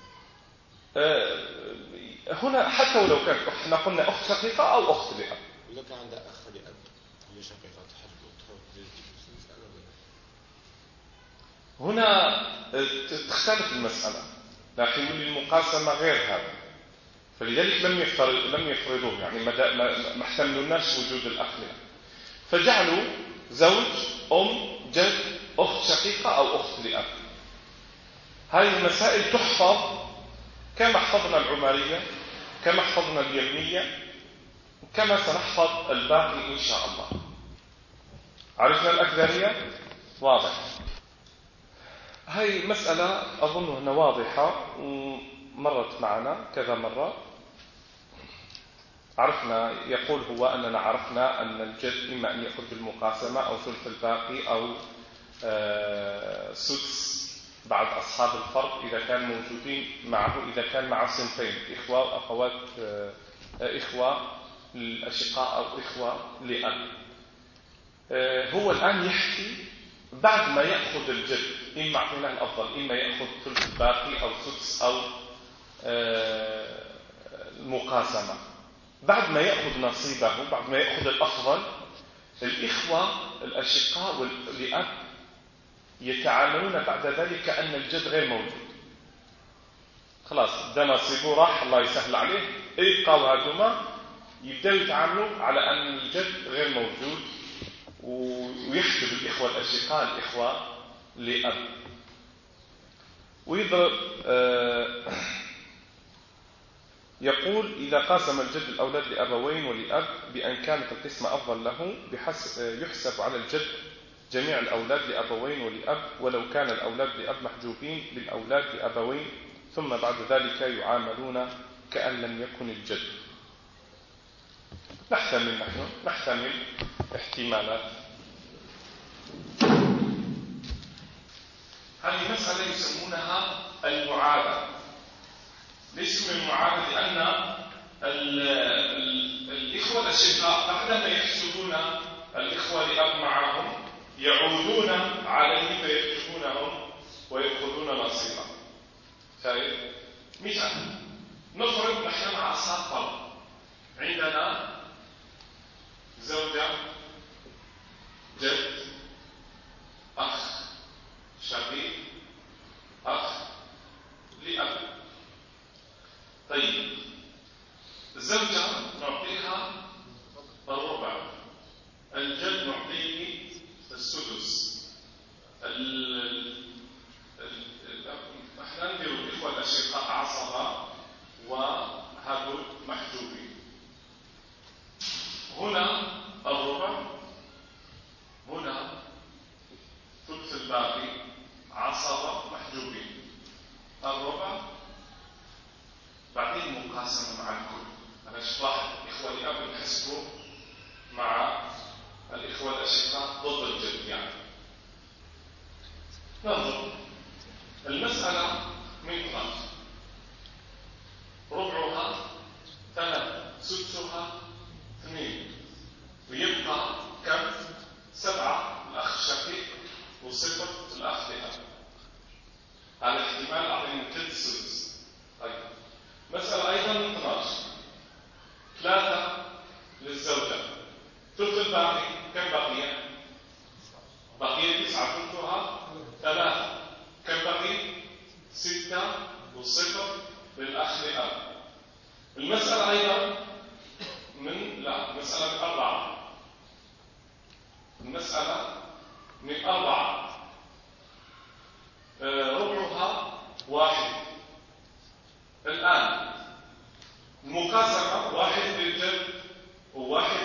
هنا حتى ولو كانت أخت، احنا قلنا أخت شقيقة أو أخت لأب. إذا كان عندها أخ لأب هي شقيقة تحجب هنا تختلف المسألة، لكن المقاسمة غير هذا، فلذلك لم يفرضوه، يعني ما احتملوناش وجود الأخ لأب، فجعلوا زوج جد أخت شقيقة أو أخت لأب. هذه المسائل تحفظ كما حفظنا العمرية، كما حفظنا اليمنية، كما سنحفظ الباقي إن شاء الله. عرفنا الأكدارية؟ واضح. هاي مسألة أظن أنها واضحة ومرت معنا كذا مرة. عرفنا، يقول هو أننا عرفنا أن الجد إما أن يأخذ بالمقاسمة أو ثلث الباقي أو سدس بعد أصحاب الفرض إذا كان موجودين معه، إذا كان مع صنفين إخوة وأخوات، إخوة الأشقاء أو إخوة لأب. هو الآن يحكي بعد ما يأخذ الجد، إما أعطيناه الأفضل، إما يأخذ ثلث الباقي أو سدس أو المقاسمة. بعد ما يأخذ نصيبه، بعد ما يأخذ الأفضل، الإخوة الأشقاء والأب يتعاملون بعد ذلك كأن الجد غير موجود. خلاص ده نصيبه راح، الله يسهل عليه، يبقوا هذوما يبدأوا يتعاملوا على أن الجد غير موجود، ويحسب الإخوة الأشقاء الإخوة لأب. ويضرب يقول إذا قاسم الجد الأولاد لأبوين ولأب بأن كانت القسمة أفضل له يحسب على الجد جميع الأولاد لأبوين ولأب، ولو كان الأولاد لأب محجوبين للأولاد لأبوين، ثم بعد ذلك يعاملون كأن لم يكن الجد. نحتمل احتمالات. هذه مسألة يسمونها المعادة. ليس من المعادة لأن الإخوة الأشقاء بعدما يحسبون الإخوة لأب معهم يعودون عليه فيحجبونهم ويأخذون نصيبا. طيب مثال، نفرض نحن مع أصحاب فرض، عندنا زوجة، جد، أخ شقيق، أخ لأب. طيب الزوجة نعطيها الربع، الجد نعطيه السدس، احنا نديروا الإخوة الأشقاء عصبة وهذول محجوبين. هنا الربع، هنا ثلث الباقي عصبة محجوبين، الربع بعدين مقاسمة مع الكل. أنا واحد إخوة لأب نحسبه مع الإخوة الأشقاء ضد الجد يعني. ننظر المسألة من 12، ربعها 3، سدسها 2، ويبقى كم؟ 7 الأخ الشقيق و0 الأخ لأب. هذا احتمال أعطيني الجد سدس. طيب مسألة أيضا من 12، 3 للزوجة، ثلث الباقي كم والصفر للأخ لأب. المسألة أيضا مسألة من 4. المسألة من 4 ربعها 1. الآن المقاسمة 1 للجد وواحد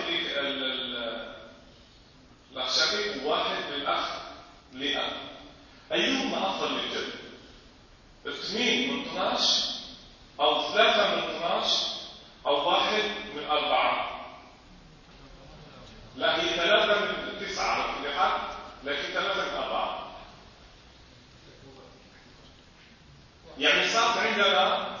للأخ شقيق وواحد للأخ لأب. أيهما أفضل للجد؟ 2 من 12 أو 3 من 12 أو 1 من 4؟ لا، هي 3 من 9 على كل حال، لكن 3 من 4. يعني صارت عندنا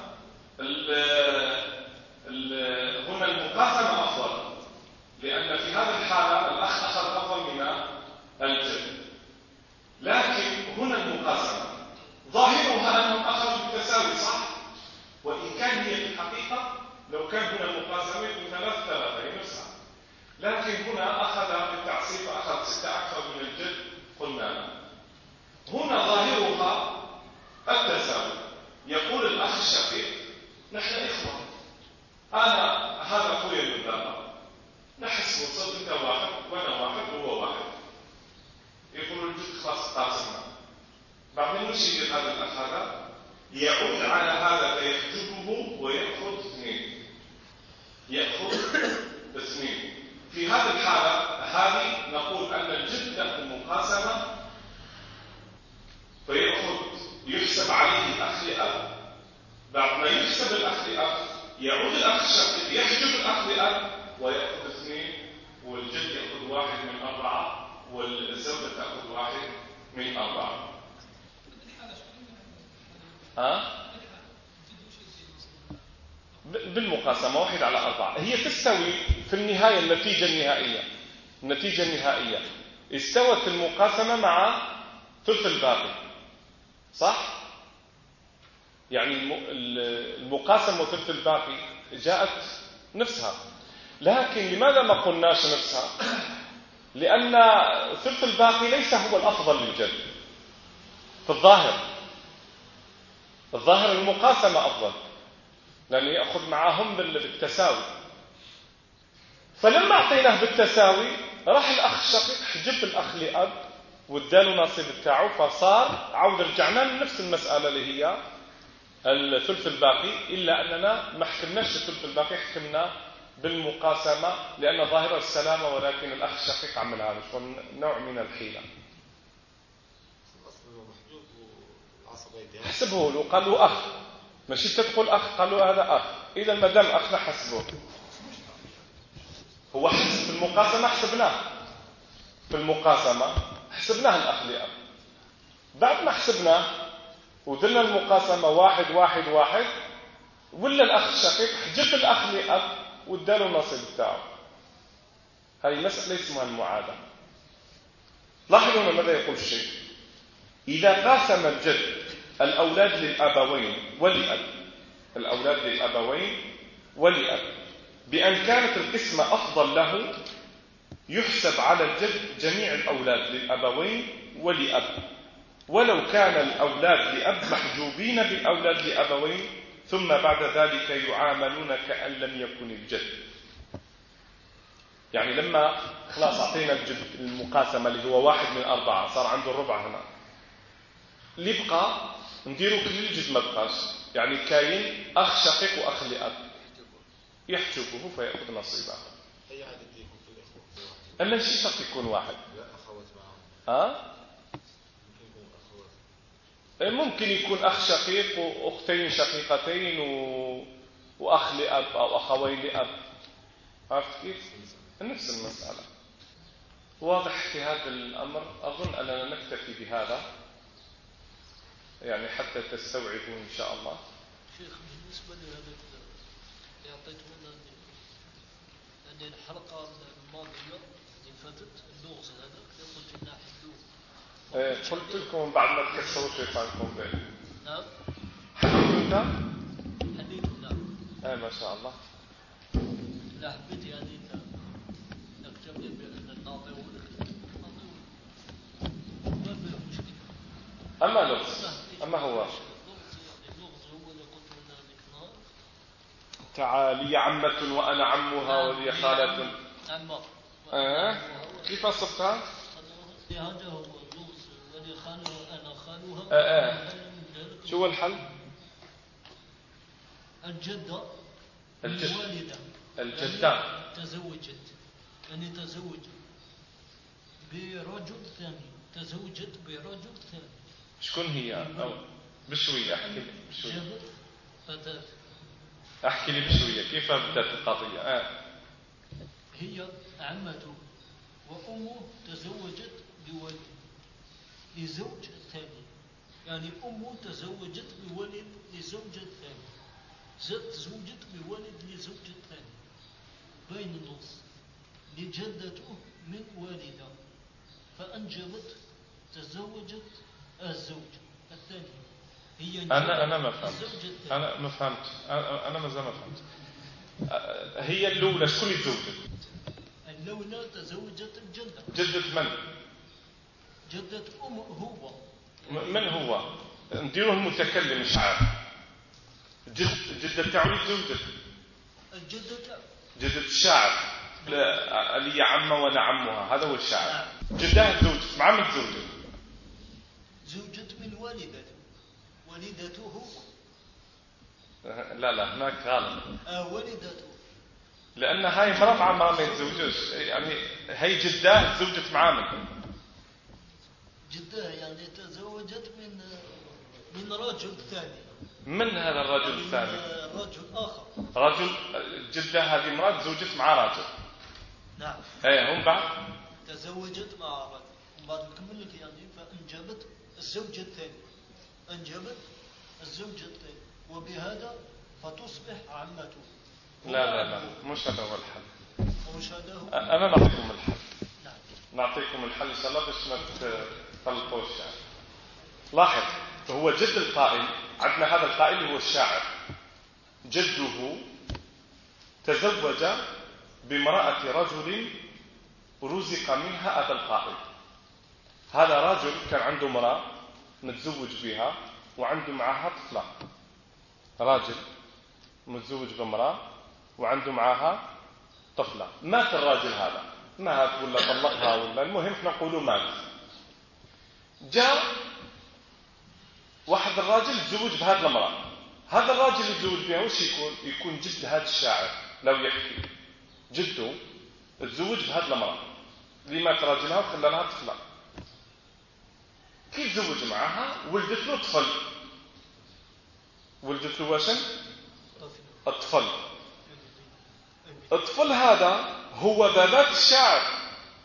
هنا المقاسمة أفضل، لأن في هذه الحالة الأخ أخذ أفضل من الجد. لكن هنا المقاسمة ظاهرها أنهم أخذوا بالتساوي، صح؟ وإن كان هي في الحقيقة لو كان هنا المقاسمة يكون 3 هي نفسها، لكن هنا أخذ بالتعصيب فأخذ 6 أكثر من الجد. قلنا هنا ظاهرها التساوي. يقول الأخ الشقيق نحن إخوة، أنا هذا أخويا من بابا، نحس وصلت أنت 1 وأنا 1 وهو 1. يقول الجد خلاص قاسمنا. بعدين وش يجي هذا الأخ هذا؟ يعود على هذا فيحجبه ويأخذ 2. يأخذ 2. في هذه الحالة هذه نقول أن الجد له المقاسمة يحسب عليه الأخ لأب. بعد ما يحسب الأخ لأب يعود الأخ الشقيق يحجب الأخ لأب ويأخذ 2، والجد يأخذ 1 من 4 والزوجة تأخذ 1 من 4. بالمقاسمة 1 على 4 هي تستوي في النهاية. النتيجة النهائية استوت المقاسمة مع ثلث الباقي، صح؟ يعني المقاسمة وثلث الباقي جاءت نفسها. لكن لماذا ما قلناش نفسها؟ لأن ثلث الباقي ليس هو الأفضل للجد في الظاهر المقاسمة أفضل، لأنه يأخذ معهم بالتساوي. فلما أعطيناه بالتساوي راح الأخ الشقيق حجب الأخ لأب واداله نصيب بتاعه، فصار عود رجعنا لنفس المسألة اللي هي الثلث الباقي، إلا أننا ما حكمناش الثلث الباقي، حكمنا بالمقاسمة لأن ظاهرة السلامة، ولكن الأخ الشقيق عملها نوع من الحيلة. حسبه له، قال له أخ، ماشي تدخل أخ، قال له هذا أخ، إذا ما دام أخ نحسبه. هو حسب في المقاسمة، حسبناه الأخ لأب. بعد ما حسبناه ودلنا المقاسمة 1 1 1 ولا الأخ الشقيق حجب الأخ لأب واداله النصيب بتاعه. هذه مسألة اسمها المعادة. لاحظوا هنا ماذا يقول الشيخ: إذا قاسم الجد الأولاد للأبوين ولأب بأن كانت القسمة أفضل له، يحسب على الجد جميع الأولاد للأبوين ولأب، ولو كان الأولاد لأب محجوبين بالأولاد لأبوين، ثم بعد ذلك يعاملون كأن لم يكن الجد. يعني لما خلاص أعطينا الجد المقاسمة اللي هو 1 من 4 صار عنده الربع هنا، اللي بقى نديروا كل الجد ما بقاش، يعني كاين أخ شقيق وأخ لأب يحجبه فيأخذ نصيبه. أي عدد يكون في الإخوة؟ أما شيء شرط يكون 1. لا أخوات معهم. ممكن يكون أخ شقيق وأختين شقيقتين وأخ لأب أو أخوين لأب. عرفت كيف؟ نفس المسألة. واضح في هذا الأمر. أظن أننا نكتفي بهذا يعني حتى تستوعبوا إن شاء الله. شيخ بالنسبة لهذا اللي أعطيتونا أن الحلقة الماضية اللي فاتت اللغز هذا قلت لنا حلوه. قلت لكم بعد ما تكسروا شيطانكم به. نعم. حليتوا نعم. ما شاء الله. لا حبيت يعني نكتفي بأن الناطق ما في مشكلة. أما لغز، أما هو اللغز هو تعالي عمة وأنا عمها ولي خالة. عمة. كيف صفتها؟ هذا هو اللغز ولي خالة وأنا خالها. شو هو الحل؟ الجدة الجدة تزوجت، يعني تزوج برجل ثاني، تزوجت برجل ثاني. شكون هي؟ أو بشوية احكي لي بشوية. فتاة. احكي لي بشوية كيف بدأت القضية؟ هي عمته وأمه تزوجت بولد لزوج ثاني، يعني أمه تزوجت بولد لزوج ثاني، تزوجت بولد لزوج ثاني بين النص، لجدته من والدة فأنجبت، تزوجت الزوج الثاني. هي أنا ما فهمت. أنا ما فهمت. أنا ما فهمت. هي الأولى شكون اللي تزوجت؟ الأولى تزوجت الجدة. جدة من؟ جدة هو. من هو؟ نديروه المتكلم مش عارف. جدة تاعو تزوجت. جدة الشاعر اللي هي عمه وأنا عمها، هذا هو الشاعر. جدها تزوجت مع من تزوجت؟ زوجت من والدته هو. لا هناك غلط. والدته. لأن هاي مرة مع ما يتزوجوش، يعني هي جداه تزوجت مع من؟ جداه يعني تزوجت من رجل ثاني. من هذا الرجل الثاني؟ رجل آخر. رجل جدة هذه امرأة تزوجت مع رجل. نعم. هم بعد تزوجت مع رجل وبعد نكمل لك يعني فأنجبت الزوج الثاني، أنجبت الزوج الثاني، وبهذا فتصبح عمته. لا مش هذا هو الحل. مش هذا هو. أنا نعطيكم الحل. نعم. نعطيكم الحل إن شاء الله باش ما تغلطوش يعني. لاحظ هو جد القائل، عندنا هذا القائل هو الشاعر، جده تزوج بامرأة رجل رزق منها أبا القائل. هذا رجل كان عنده امرأة متزوج بها وعنده معها طفلة. راجل متزوج بامرأة وعنده معها طفلة. مات الراجل هذا، مات ولا طلقها ولا المهم احنا نقولوا مات. جاء واحد الراجل تزوج بهذه المرأة. هذا الراجل اللي تزوج بها وش يكون جد هذا الشاعر. لو يحكي جده تزوج بهذه المرأة اللي مات راجلها وخلى لها طفلة. كيف تزوج معها؟ ولدت له طفل. ولدت له وشن؟ الطفل. الطفل هذا هو بابات الشاعر.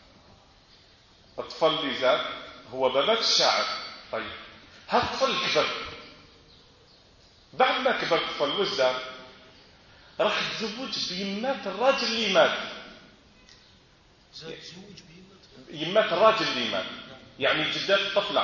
الطفل اللي زاد هو بابات الشاعر. طيب هذا الطفل كبر. بعد ما كبر الطفل وش دار؟ راح تزوج بيمات الراجل اللي مات. يمات الراجل اللي مات، يعني جدات الطفلة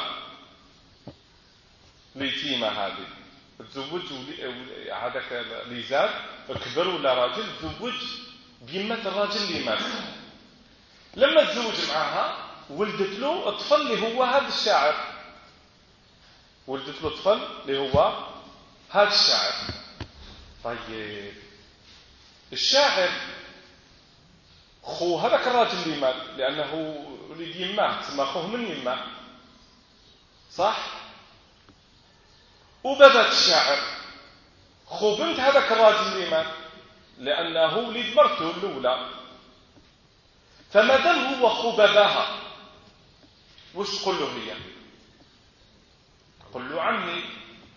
اليتيمة هذه تزوج هذاك اللي زاد كبر ولا راجل تزوج بيمات الراجل اللي مات. لما تزوج معها ولدت له الطفل اللي هو هذا الشاعر. ولدت له طفل اللي هو هذا الشاعر. طيب الشاعر خو هذاك الراجل اللي مات، لأنه ولد يماه تسمى أخوه من يماه، صح؟ وبابات الشاعر خو بنت هذاك الراجل اللي مات، لأنه ولد مرته الأولى. فما دام هو خو باباها وش تقول له هي؟ تقول له عمي.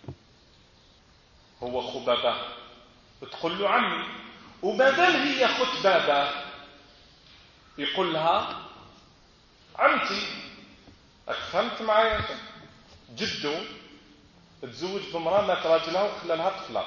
هو خو باباه تقول له عمي. وما دام هي خت باباه يقول لها عمتي. فهمت معايا؟ جده تزوج بامرأة مات راجلها وخلى لها طفلة.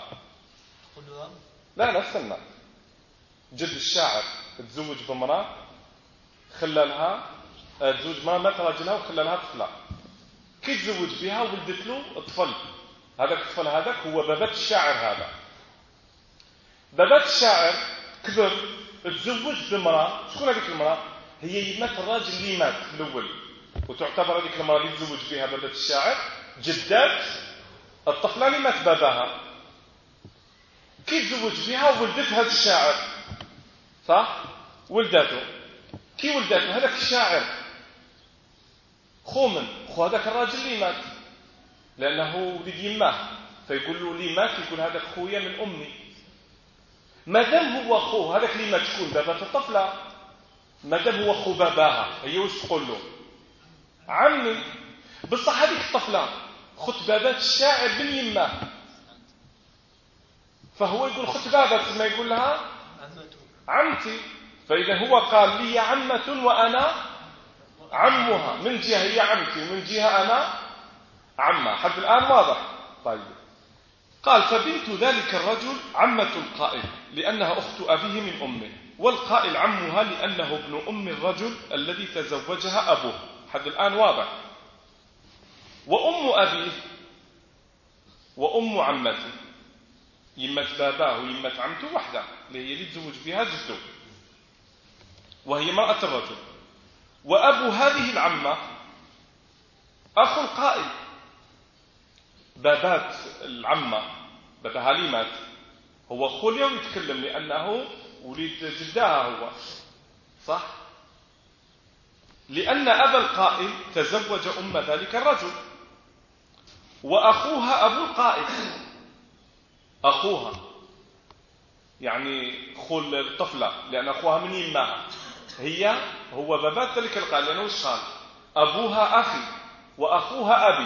لا استنى. جد الشاعر تزوج بامرأة خلى لها تزوج بامرأة مات راجلها وخلى لها طفلة. كي تزوج بها ولدت له طفل. هذاك الطفل هذاك هو بابات الشاعر. هذا بابات الشاعر كبر تزوج بامرأة. شكون هذيك المرأة؟ هي يمات الراجل اللي مات الأول، وتعتبر هذيك المرأة اللي تزوج بها بابات الشاعر جدات الطفلة اللي مات باباها. كي تزوج بها وولدت هذا الشاعر، صح؟ ولدته كي ولدته هذاك الشاعر خو هذاك الراجل اللي مات، لأنه ولد يماه، فيقول له لي مات، يقول هذاك خويا من أمي. ما دام هو خوه هذاك اللي مات، شكون بابات الطفلة؟ ما دام هو خو باباها، هي واش تقول له؟ عمي. بصح هذيك الطفلة خت بابات الشاعر بن يماه، فهو يقول خت بابات، ما يقول لها عمتي. فإذا هو قال لي عمة وأنا عمها، من جهة هي عمتي ومن جهة أنا عمها. حد الآن واضح؟ طيب. قال فبنت ذلك الرجل عمة القائل لأنها أخت أبيه من أمه، والقائل عمها لأنه ابن أم الرجل الذي تزوجها أبوه. حد الآن واضح؟ وأم أبيه وأم عمته، يمة باباه ويمة عمته وحده، اللي هي اللي تزوج بها جده، وهي مرأة الرجل. وأبو هذه العمة أخو القائل. بابات العمة بابها لي مات، هو خليه ويتكلم لأنه ولد جدها هو، صح؟ لأن أبا القائل تزوج أم ذلك الرجل، وأخوها أبو القائل، أخوها يعني خو الطفلة، لأن أخوها من يمها، هو بابات ذلك القائل، لأنه الشان أبوها أخي وأخوها أبي.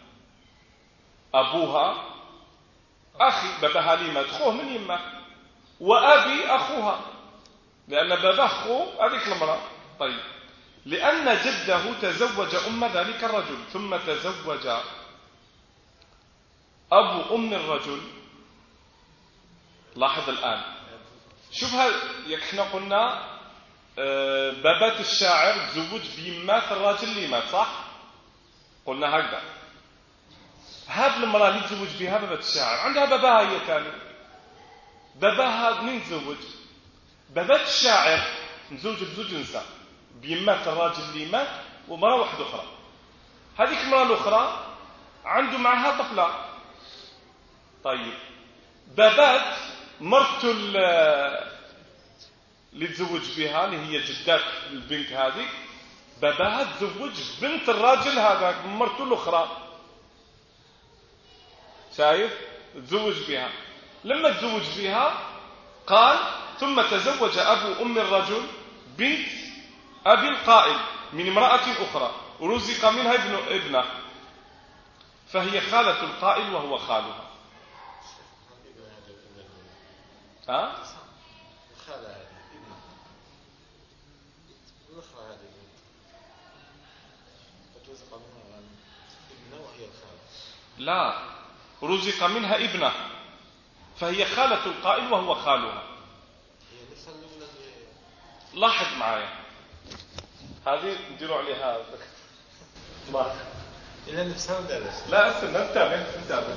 أبوها أخي بابها لي مات، خوه من يمه، وأبي أخوها لأن باباه خو هذيك المرأة. طيب. لأن جده تزوج أم ذلك الرجل، ثم تزوج أبو أم الرجل. لاحظ الآن، شوف احنا قلنا بابات الشاعر تزوج بيمات الراجل اللي مات، صح؟ قلنا هكذا. هذه المرأة اللي تزوج بها بابات الشاعر عندها باباها هي ثاني. باباها من تزوج؟ بابات الشاعر مزوج بزوج نساء، بيمات الراجل اللي مات ومرأة واحدة أخرى. هذيك المرأة الأخرى عنده معها طفلة. طيب. بابات مرته اللي تزوج بها اللي هي جدات البنت هذه، باباها تزوج بنت الراجل هذا مرته الأخرى، شايف؟ تزوج بها. لما تزوج بها قال ثم تزوج أبو أم الرجل بنت أبي القائل من امرأة أخرى ورزق منها ابنه، فهي خالة القائل وهو خالها. ها؟ خالة هذه ابنه، الأخرى هذه فترزق منها ابنه وهي الخالة. لا، رزق منها ابنه، فهي خالة القائل وهو خالها. هي نفس الأولى. لاحظ معايا، هذه نديروا عليها لاحظ. إلا نفسها ولا لا استنى، انتبه.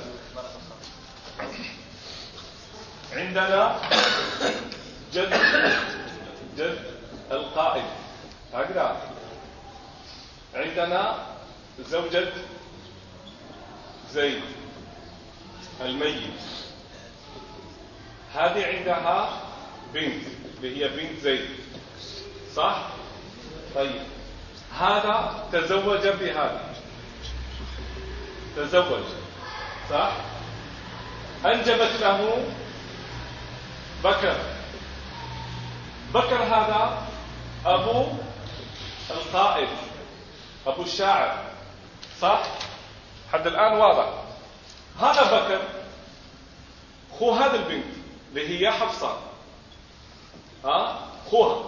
عندنا جد القائل هكذا، عندنا زوجة زيد الميت، هذه عندها بنت اللي هي بنت زيد، صح؟ طيب. هذا تزوج بهذا، تزوج، صح؟ أنجبت له بكر هذا أبو القائد، أبو الشاعر، صح؟ حد الآن واضح. هذا بكر خو هذا البنت اللي هي حفصة، خوها،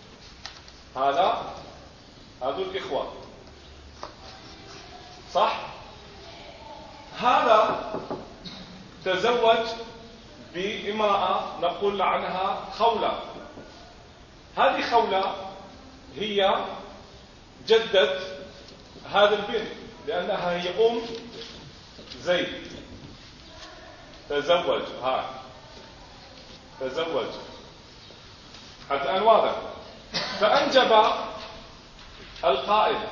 هذول الإخوة، صح؟ هذا تزوج بامرأة نقول عنها خولة. هذه خولة هي جدة هذا البنت، لأنها هي أم زيد. تزوج حتى الآن واضح. فأنجب القائد،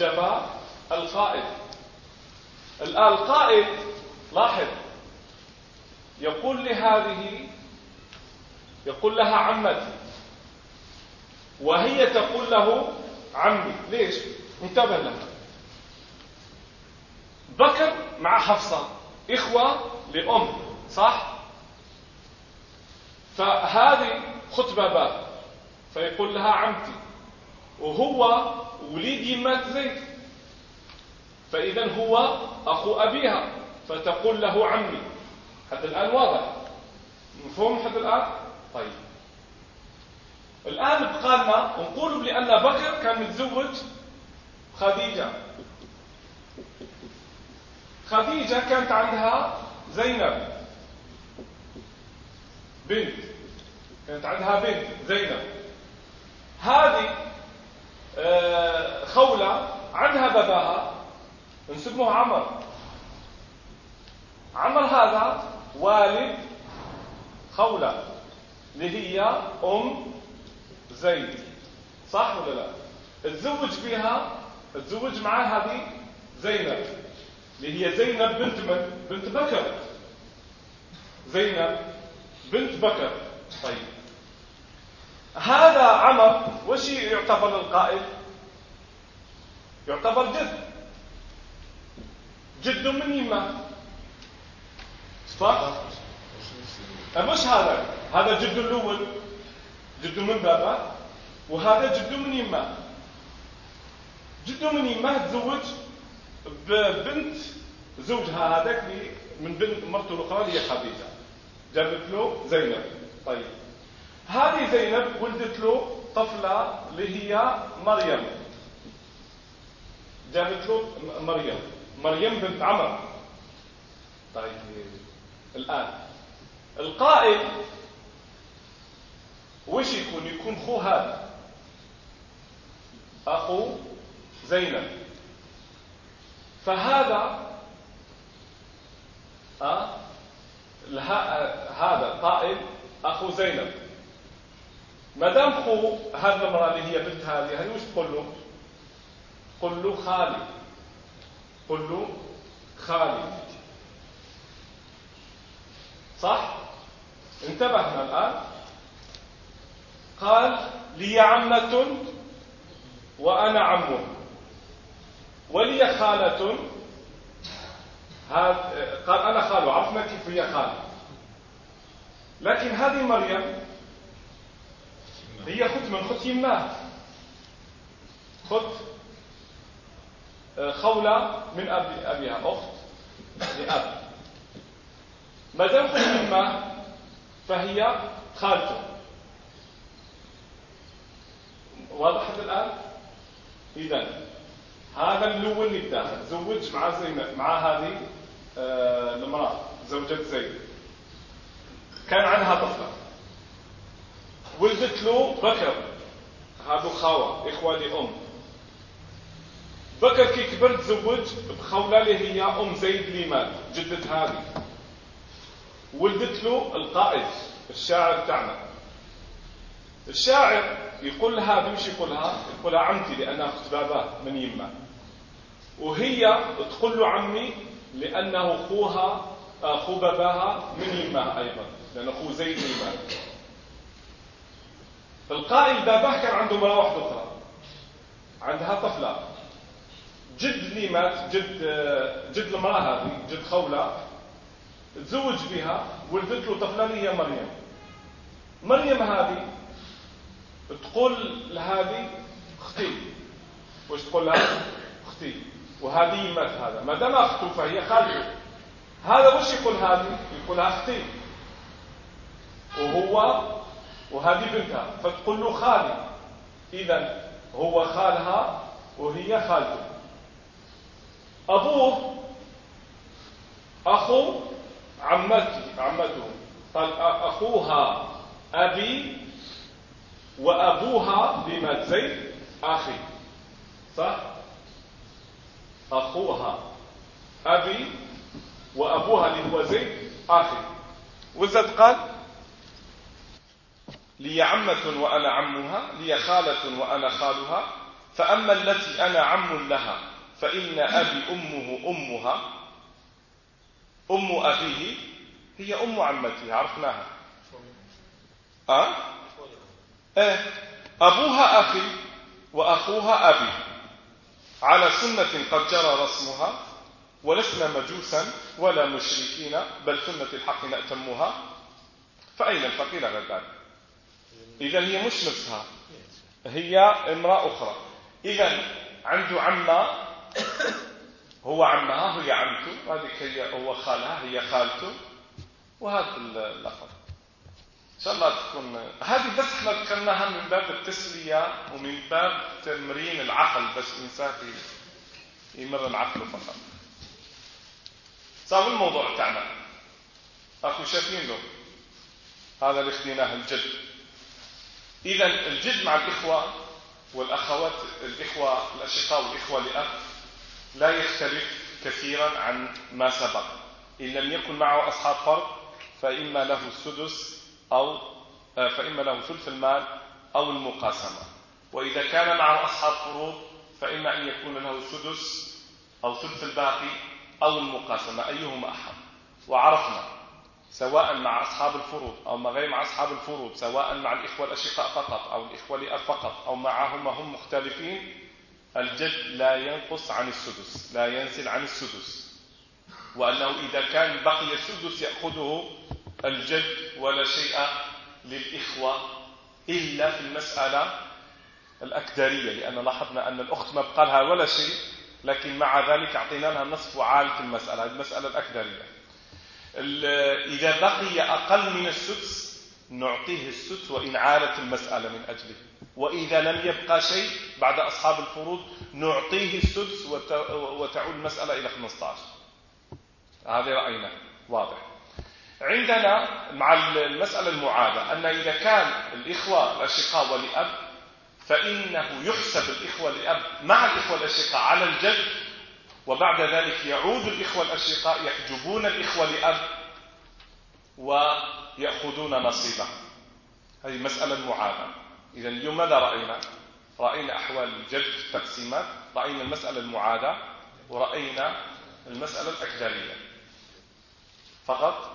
الآن القائد لاحظ يقول لهذه، يقول لها عمتي، وهي تقول له عمي. ليش؟ انتبه لها. بكر مع حفصة إخوة لأم، صح؟ فهذه خطبة باب، فيقول لها عمتي، وهو وليد يمات زيد، فإذا هو أخو أبيها، فتقول له عمي. حتى الآن واضح؟ مفهوم حتى الآن؟ طيب، الآن بقى لنا نقول بأن بكر كان متزوج خديجة. خديجة كانت عندها زينب بنت، كانت عندها بنت زينب. هذه خولة عندها باباها نسموه عمر. عمر هذا والد خولة اللي هي أم زيد، صح ولا لا؟ تزوج بها، تزوج معها هذه زينب اللي هي زينب بنت من؟ بنت بكر. زينب بنت بكر. طيب، هذا عمر وش يعتبر القائد؟ يعتبر جد من يمه، صح؟ مش هذا جد الأول، جد من بابا، وهذا جد من يمه. جد من يمه تزوج ببنت زوجها هذاك من بنت مرته الأخرى اللي هي خديجة، جابت له زينب. طيب، هذه زينب ولدت له طفلة اللي هي مريم، جابت له مريم بنت عمر. طيب، الآن القائد وش يكون خو هذا، أخو زينب. فهذا هذا قائد أخو زينب. ما دام خو هذه المرأة اللي هي بنت هذه وش تقول له؟ قل له خالي، قل له خالي، صح؟ انتبهنا الآن. قال لي عمة وأنا عمه، ولي خالة. قال أنا خاله، عرفنا كيف هي خالة. لكن هذه مريم هي خت من خت يماه، خت خولة من أبيها، أخت لأب. ما دام خت يماه فهي خالته. واضح الآن؟ إذن هذا الأول نبدأ تزوج مع زينب، مع هذه المرأة زوجة زيد، كان عندها طفلة، ولدت له بكر. هذا خاوة، إخوة لأم. بكر كي كبر تزوج بخولة اللي هي أم زيد اللي مات، جدة هذه. ولدت له القائد الشاعر تاعنا. الشاعر يقول لها بمش يقولها عمتي لأنها أخت باباه من يمه، وهي تقول له عمي لأنه أخو باباها من يمه أيضا، لأنه أخو زيد يمه. القائد باباه كان عنده مرأة واحدة أخرى، عندها طفلة. جد اللي مات، جد المرأة هذه، جد خولة، تزوج بها، ولدت له طفلة اللي هي مريم. مريم هذه تقول لهذه اختي. وش تقول لها؟ اختي. وهذه يمات هذا، ما دام اخته فهي خالته. هذا وش يقول هذه؟ يقولها اختي، وهذه بنتها، فتقول له خالي. اذا هو خالها وهي خالته. ابوه اخو عمته، قال اخوها ابي وأبوها لما زيد أخي، صح؟ أخوها أبي وأبوها اللي هو زيد أخي. وزد قال لي عمة وأنا عمها، لي خالة وأنا خالها، فأما التي أنا عم لها فإن أبي أمه أمها، أم أبيه هي أم عمتي عرفناها. أبوها أخي وأخوها أبي، على سنة قد جرى رسمها، ولسنا مجوسا ولا مشركين، بل سنة الحق نأتمها، فأين الفقير غير ذلك؟ إذن هي مش نفسها، هي امرأة أخرى. إذن عنده عمة، هو عمها، هي عمته، هذه هو خالها، هي خالته، وهذا اللقب. إن شاء الله تكون هذه بس احنا ذكرناها من باب التسلية ومن باب تمرين العقل، بس الإنسان يمرن عقله فقط. صار الموضوع تاعنا أخو شايفين له هذا اللي خديناه الجد. إذا الجد مع الإخوة والأخوات، الإخوة الأشقاء والإخوة لأب لا يختلف كثيرا عن ما سبق. إن لم يكن معه أصحاب فرض فإما له السدس فإما له ثلث المال أو المقاسمة، وإذا كان معه أصحاب فروض فإما أن يكون له السدس أو ثلث الباقي أو المقاسمة، أيهما أحق. وعرفنا سواء مع أصحاب الفروض أو ما غير مع أصحاب الفروض، سواء مع الإخوة الأشقاء فقط أو الإخوة لأب فقط أو معهم هم مختلفين، الجد لا ينقص عن السدس، لا ينزل عن السدس، وأنه إذا كان بقي السدس يأخذه الجد ولا شيء للإخوة إلا في المسألة الأكدارية، لأن لاحظنا أن الأخت ما بقى لها ولا شيء، لكن مع ذلك أعطينا لها نصف وعالة المسألة، هذه المسألة الأكدارية. إذا بقي أقل من السدس نعطيه السدس وإن عالت المسألة من أجله، وإذا لم يبقى شيء بعد أصحاب الفروض نعطيه السدس وتعود المسألة إلى 15. هذا رأينا واضح. عندنا مع المسألة المعادة أن إذا كان الإخوة الأشقاء ولأب فإنه يحسب الإخوة لأب مع الإخوة الأشقاء على الجد، وبعد ذلك يعود الإخوة الأشقاء يحجبون الإخوة لأب ويأخذون نصيبه. هذه مسألة المعادة. إذن اليوم ماذا رأينا؟ رأينا أحوال الجد في التقسيمات، رأينا المسألة المعادة، ورأينا المسألة الأكدارية فقط.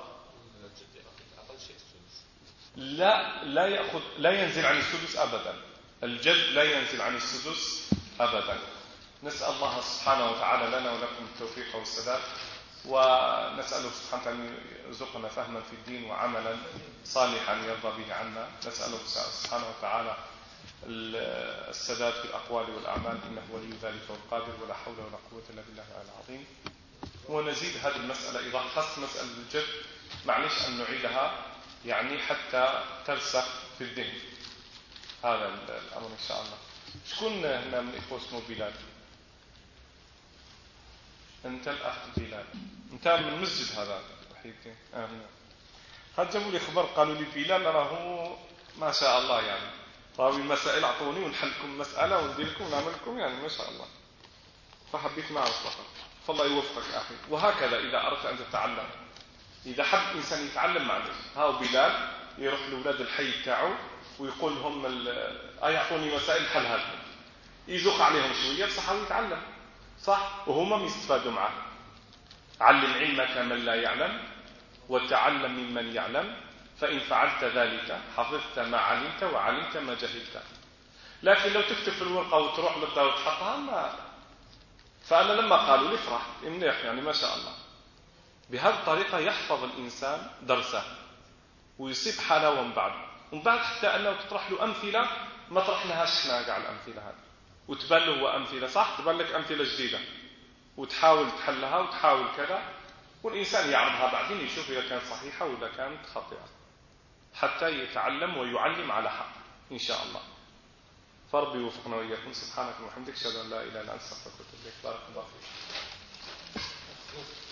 لا ينزل عن السدس أبدا، الجد لا ينزل عن السدس أبدا. نسأل الله سبحانه وتعالى لنا ولكم التوفيق والسداد، ونسأله سبحانه وتعالى أن يرزقنا فهما في الدين وعملا صالحا يرضى به عنا. نسأله سبحانه وتعالى السداد في الأقوال والأعمال، إنه ولي ذلك والقادر، ولا حول ولا قوة إلا بالله العظيم. ونزيد هذه المسألة إذا خص مسألة الجد، معلش أن نعيدها يعني حتى ترسخ في الذهن هذا الأمر إن شاء الله. شكون هنا من إخوة اسمه بلال؟ أنت الأخ بلال، أنت من المسجد هذا وحيدتين. هنا هاد جابوا لي خبر قالوا لي بلال راهو ما شاء الله، يعني راوي المسائل أعطوني ونحلكم مسألة وندير لكم ونعمل لكم، يعني ما شاء الله. فحبيت نعرف فقط. فالله يوفقك أخي. وهكذا إذا أردت أن تتعلم، إذا حب إنسان يتعلم معلش، هاو بلال يروح لأولاد الحي تاعه ويقول لهم يعطوني مسائل حلها لكم، يزق عليهم شوية بصح يتعلم صح، وهم يستفادوا معه. علم علمك من لا يعلم وتعلم ممن يعلم، فإن فعلت ذلك حفظت ما علمت وعلمت ما جهلت. لكن لو تكتب في الورقة وتروح للدار وتحطها ما. فأنا لما قالوا لي فرحت منيح، يعني ما شاء الله. بهذه الطريقة يحفظ الإنسان درسه ويصيب حلاوة ومن بعد حتى أنه تطرح له أمثلة ما طرحناهاش احنا قاع الأمثلة هذه، وتبان له هو أمثلة صح، تبان لك أمثلة جديدة وتحاول تحلها وتحاول كذا، والإنسان يعرضها بعدين يشوف إذا كانت صحيحة وإذا كانت خاطئة، حتى يتعلم ويعلم على حق إن شاء الله. فربي يوفقنا وإياكم. سبحانك وبحمدك، أشهد أن لا إله إلا أنت، أستغفرك وأتوب إليك. بارك الله فيك.